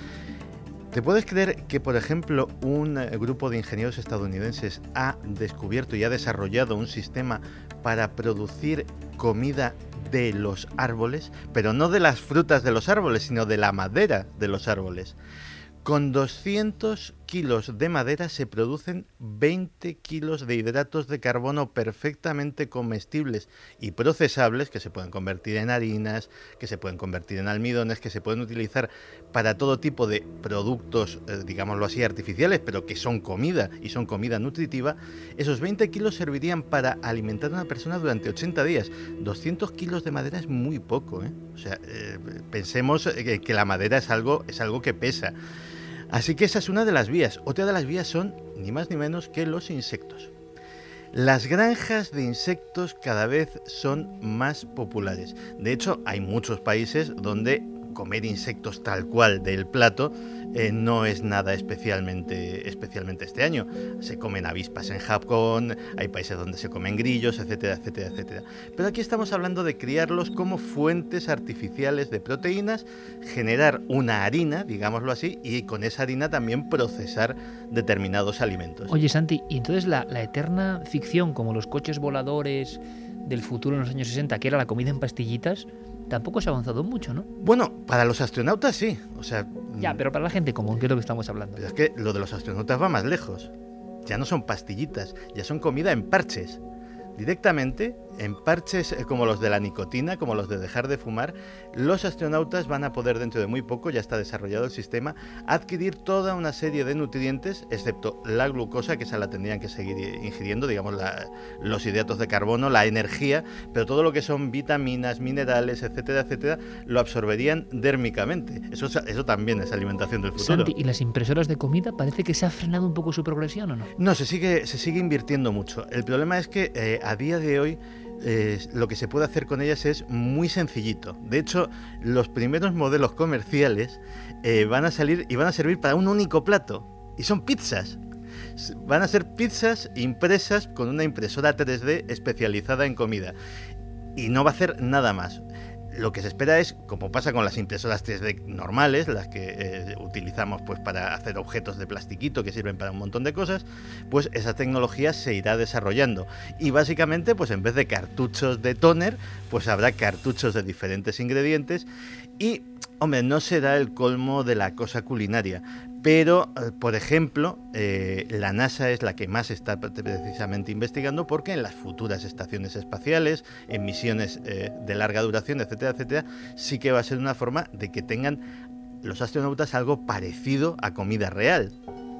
¿Te puedes creer que, por ejemplo, un grupo de ingenieros estadounidenses ha descubierto y ha desarrollado un sistema para producir comida de los árboles, pero no de las frutas de los árboles, sino de la madera de los árboles? Con 200 kilos de madera se producen 20 kilos de hidratos de carbono perfectamente comestibles y procesables, que se pueden convertir en harinas, que se pueden convertir en almidones, que se pueden utilizar para todo tipo de productos, digámoslo así, artificiales, pero que son comida y son comida nutritiva. Esos 20 kilos servirían para alimentar a una persona durante 80 días. 200 kilos de madera es muy poco, ¿eh? O sea, pensemos que la madera es algo que pesa. Así que esa es una de las vías. Otra de las vías son ni más ni menos que los insectos. Las granjas de insectos cada vez son más populares. De hecho, hay muchos países donde comer insectos tal cual del plato no es nada especialmente extraño. Se comen avispas en Japón, hay países donde se comen grillos, etcétera, etcétera, etcétera. Pero aquí estamos hablando de criarlos como fuentes artificiales de proteínas, generar una harina, digámoslo así, y con esa harina también procesar determinados alimentos. Oye, Santi, y entonces la eterna ficción, como los coches voladores del futuro en los años 60, que era la comida en pastillitas, tampoco se ha avanzado mucho, ¿no? Bueno, para los astronautas sí, o sea... Ya, pero para la gente común, ¿qué es lo que estamos hablando? Pero es que lo de los astronautas va más lejos. Ya no son pastillitas, ya son comida en parches. Directamente, en parches como los de la nicotina, como los de dejar de fumar, los astronautas van a poder dentro de muy poco, ya está desarrollado el sistema, adquirir toda una serie de nutrientes, excepto la glucosa, que esa la tendrían que seguir ingiriendo, digamos los hidratos de carbono, la energía, pero todo lo que son vitaminas, minerales, etcétera, etcétera, lo absorberían dérmicamente. Eso también es alimentación del futuro. Santi, ¿y las impresoras de comida parece que se ha frenado un poco su progresión o no? No, se sigue invirtiendo mucho. El problema es que a día de hoy lo que se puede hacer con ellas es muy sencillito. De hecho, los primeros modelos comerciales van a salir y van a servir para un único plato. Y son pizzas. Van a ser pizzas impresas con una impresora 3D especializada en comida. Y no va a hacer nada más. Lo que se espera es, como pasa con las impresoras 3D normales, las que utilizamos pues para hacer objetos de plastiquito que sirven para un montón de cosas, pues esa tecnología se irá desarrollando. Y básicamente, pues en vez de cartuchos de tóner, pues habrá cartuchos de diferentes ingredientes. Y, hombre, no será el colmo de la cosa culinaria. Pero, por ejemplo, la NASA es la que más está precisamente investigando, porque en las futuras estaciones espaciales, en misiones de larga duración, etcétera, etcétera, sí que va a ser una forma de que tengan los astronautas algo parecido a comida real.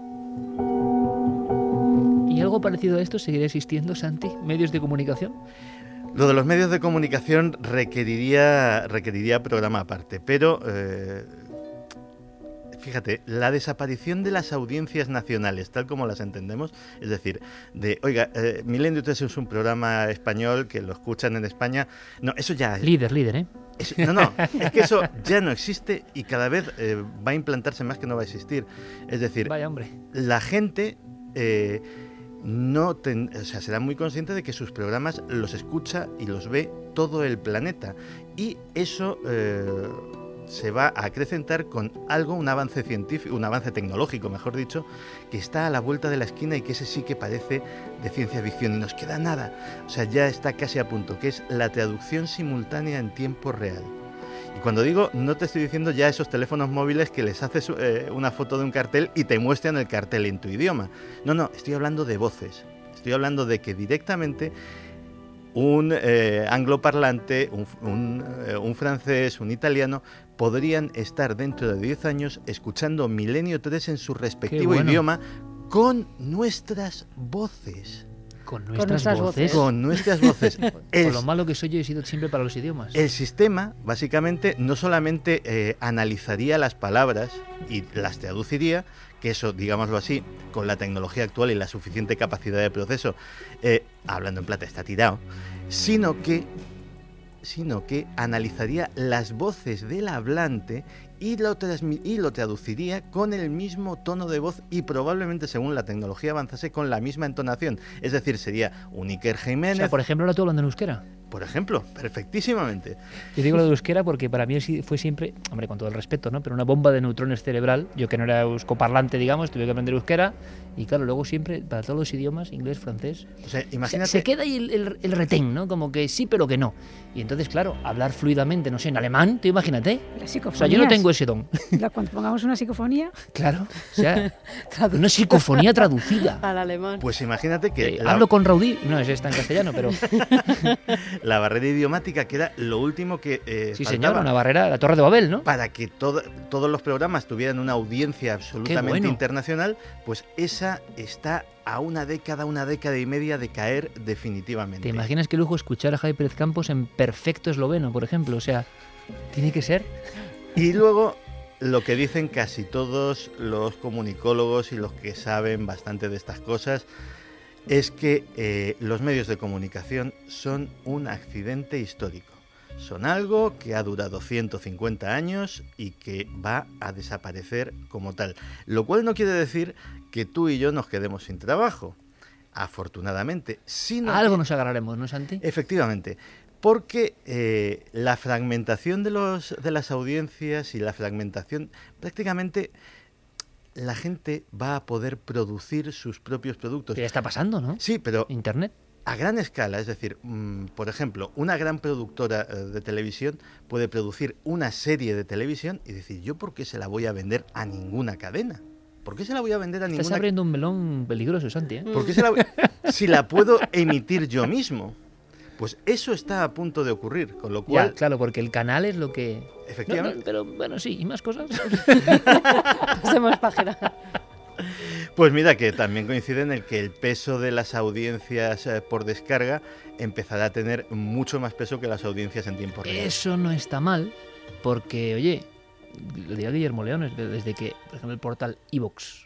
¿Y algo parecido a esto seguirá existiendo, Santi? ¿Medios de comunicación? Lo de los medios de comunicación requeriría programa aparte, pero... fíjate, la desaparición de las audiencias nacionales, tal como las entendemos, es decir, oiga, Milenio 3 es un programa español que lo escuchan en España. No, eso ya... Líder, ¿eh? No, es que eso ya no existe y cada vez va a implantarse más que no va a existir. Es decir, vaya hombre, la gente será muy consciente de que sus programas los escucha y los ve todo el planeta. Y eso se va a acrecentar con algo, un avance científico, un avance tecnológico, mejor dicho, que está a la vuelta de la esquina y que ese sí que parece de ciencia ficción. Y nos queda nada, o sea, ya está casi a punto, que es la traducción simultánea en tiempo real. Y cuando digo, no te estoy diciendo ya esos teléfonos móviles que les haces una foto de un cartel y te muestran el cartel en tu idioma. No, estoy hablando de voces. Estoy hablando de que directamente un angloparlante, un francés, un italiano, podrían estar dentro de 10 años escuchando Milenio 3 en su respectivo idioma con nuestras voces. Con nuestras voces. Con nuestras voces. Con lo malo que soy yo, he sido siempre para los idiomas. El sistema, básicamente, no solamente analizaría las palabras y las traduciría, que eso, digámoslo así, con la tecnología actual y la suficiente capacidad de proceso, hablando en plata, está tirado, sino que analizaría las voces del hablante y lo traduciría con el mismo tono de voz y probablemente, según la tecnología avanzase, con la misma entonación. Es decir, sería un Iker Jiménez... O sea, por ejemplo, ahora tú hablando en euskera. Por ejemplo, perfectísimamente. Yo digo lo de euskera porque para mí fue siempre, hombre, con todo el respeto, ¿no? Pero una bomba de neutrones cerebral. Yo que no era euskoparlante, digamos, tuve que aprender euskera. Y claro, luego siempre, para todos los idiomas, inglés, francés... O sea, imagínate... Se queda ahí el retén, ¿no? Como que sí, pero que no. Y entonces, claro, hablar fluidamente, no sé, en alemán, tú imagínate. O sea, yo no tengo ese don. Cuando pongamos una psicofonía... Claro, o sea, una psicofonía traducida. Al alemán. Pues imagínate que... Hablo con Raudí, no, ese está en castellano, pero... La barrera idiomática, que era lo último que sí, faltaba, señor, una barrera, la Torre de Babel, ¿no? Para que todos los programas tuvieran una audiencia absolutamente internacional, pues esa está a una década y media de caer definitivamente. ¿Te imaginas qué lujo escuchar a Javi Pérez Campos en perfecto esloveno, por ejemplo? O sea, tiene que ser... Y luego, lo que dicen casi todos los comunicólogos y los que saben bastante de estas cosas, es que los medios de comunicación son un accidente histórico. Son algo que ha durado 150 años y que va a desaparecer como tal. Lo cual no quiere decir que tú y yo nos quedemos sin trabajo, afortunadamente. Sino algo nos agarraremos, ¿no, Santi? Efectivamente. Porque la fragmentación de las audiencias y la fragmentación, prácticamente la gente va a poder producir sus propios productos. Que ya está pasando, ¿no? Sí, pero... Internet. A gran escala, es decir, por ejemplo, una gran productora de televisión puede producir una serie de televisión y decir, ¿yo por qué se la voy a vender a ninguna cadena? ¿Por qué se la voy a vender a ninguna cadena? Estás abriendo un melón peligroso, Santi, ¿eh? ¿Por qué si la puedo emitir yo mismo? Pues eso está a punto de ocurrir, con lo cual... Ya, claro, porque el canal es lo que... Efectivamente. No, pero bueno, sí, y más cosas. Pasemos página. Pues mira, que también coincide en el que el peso de las audiencias por descarga empezará a tener mucho más peso que las audiencias en tiempo real. Eso no está mal, porque, oye, lo diría Guillermo Leones, desde que, por ejemplo, el portal iVoox,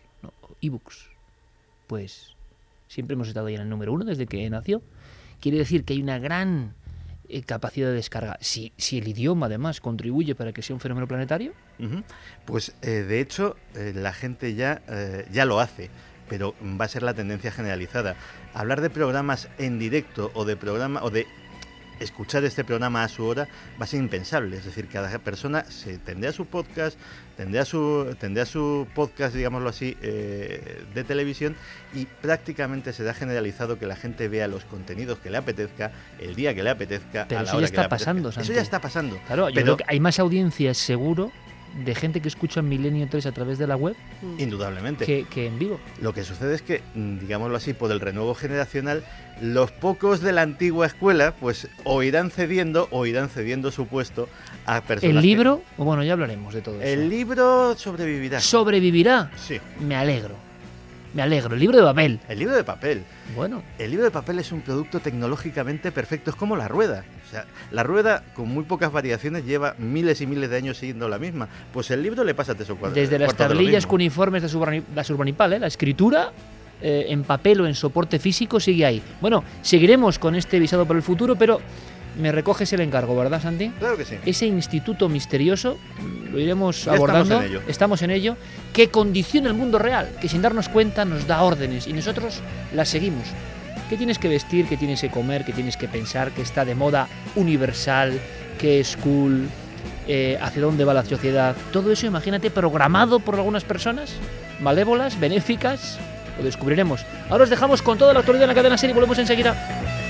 pues siempre hemos estado ahí en el número 1 desde que nació. Quiere decir que hay una gran capacidad de descarga. Si el idioma, además, contribuye para que sea un fenómeno planetario. Pues, de hecho, la gente ya lo hace, pero va a ser la tendencia generalizada. Hablar de programas en directo o de escuchar este programa a su hora va a ser impensable. Es decir, cada persona tendrá su podcast, tendrá su podcast, digámoslo así, de televisión, y prácticamente será generalizado que la gente vea los contenidos que le apetezca, el día que le apetezca, pero a la hora que le apetezca. Pasando, Santi. Eso ya está pasando. Claro, yo creo que hay más audiencias, seguro, de gente que escucha Milenio 3 a través de la web, indudablemente, que en vivo. Lo que sucede es que, digámoslo así, por el renuevo generacional, los pocos de la antigua escuela pues o irán cediendo su puesto a personas. ¿El libro? Bueno, ya hablaremos de todo eso. El libro sobrevivirá. ¿Sobrevivirá? Sí. Me alegro. Me alegro. El libro de papel. El libro de papel. Bueno. El libro de papel es un producto tecnológicamente perfecto. Es como la rueda. O sea, la rueda, con muy pocas variaciones, lleva miles y miles de años siguiendo la misma. Pues el libro le pasa 3 o 4. Desde las tablillas cuneiformes de Surbanipal, la escritura en papel o en soporte físico sigue ahí. Bueno, seguiremos con este visado por el futuro, pero me recoges el encargo, ¿verdad, Santi? Claro que sí. Ese instituto misterioso lo iremos abordando. Estamos en ello. Que condiciona el mundo real, que sin darnos cuenta nos da órdenes y nosotros las seguimos. ¿Qué tienes que vestir? ¿Qué tienes que comer? ¿Qué tienes que pensar? ¿Qué está de moda universal? ¿Qué es cool? ¿Hacia dónde va la sociedad? Todo eso, imagínate, programado por algunas personas malévolas, benéficas. Lo descubriremos. Ahora os dejamos con toda la actualidad en la cadena SER y volvemos enseguida.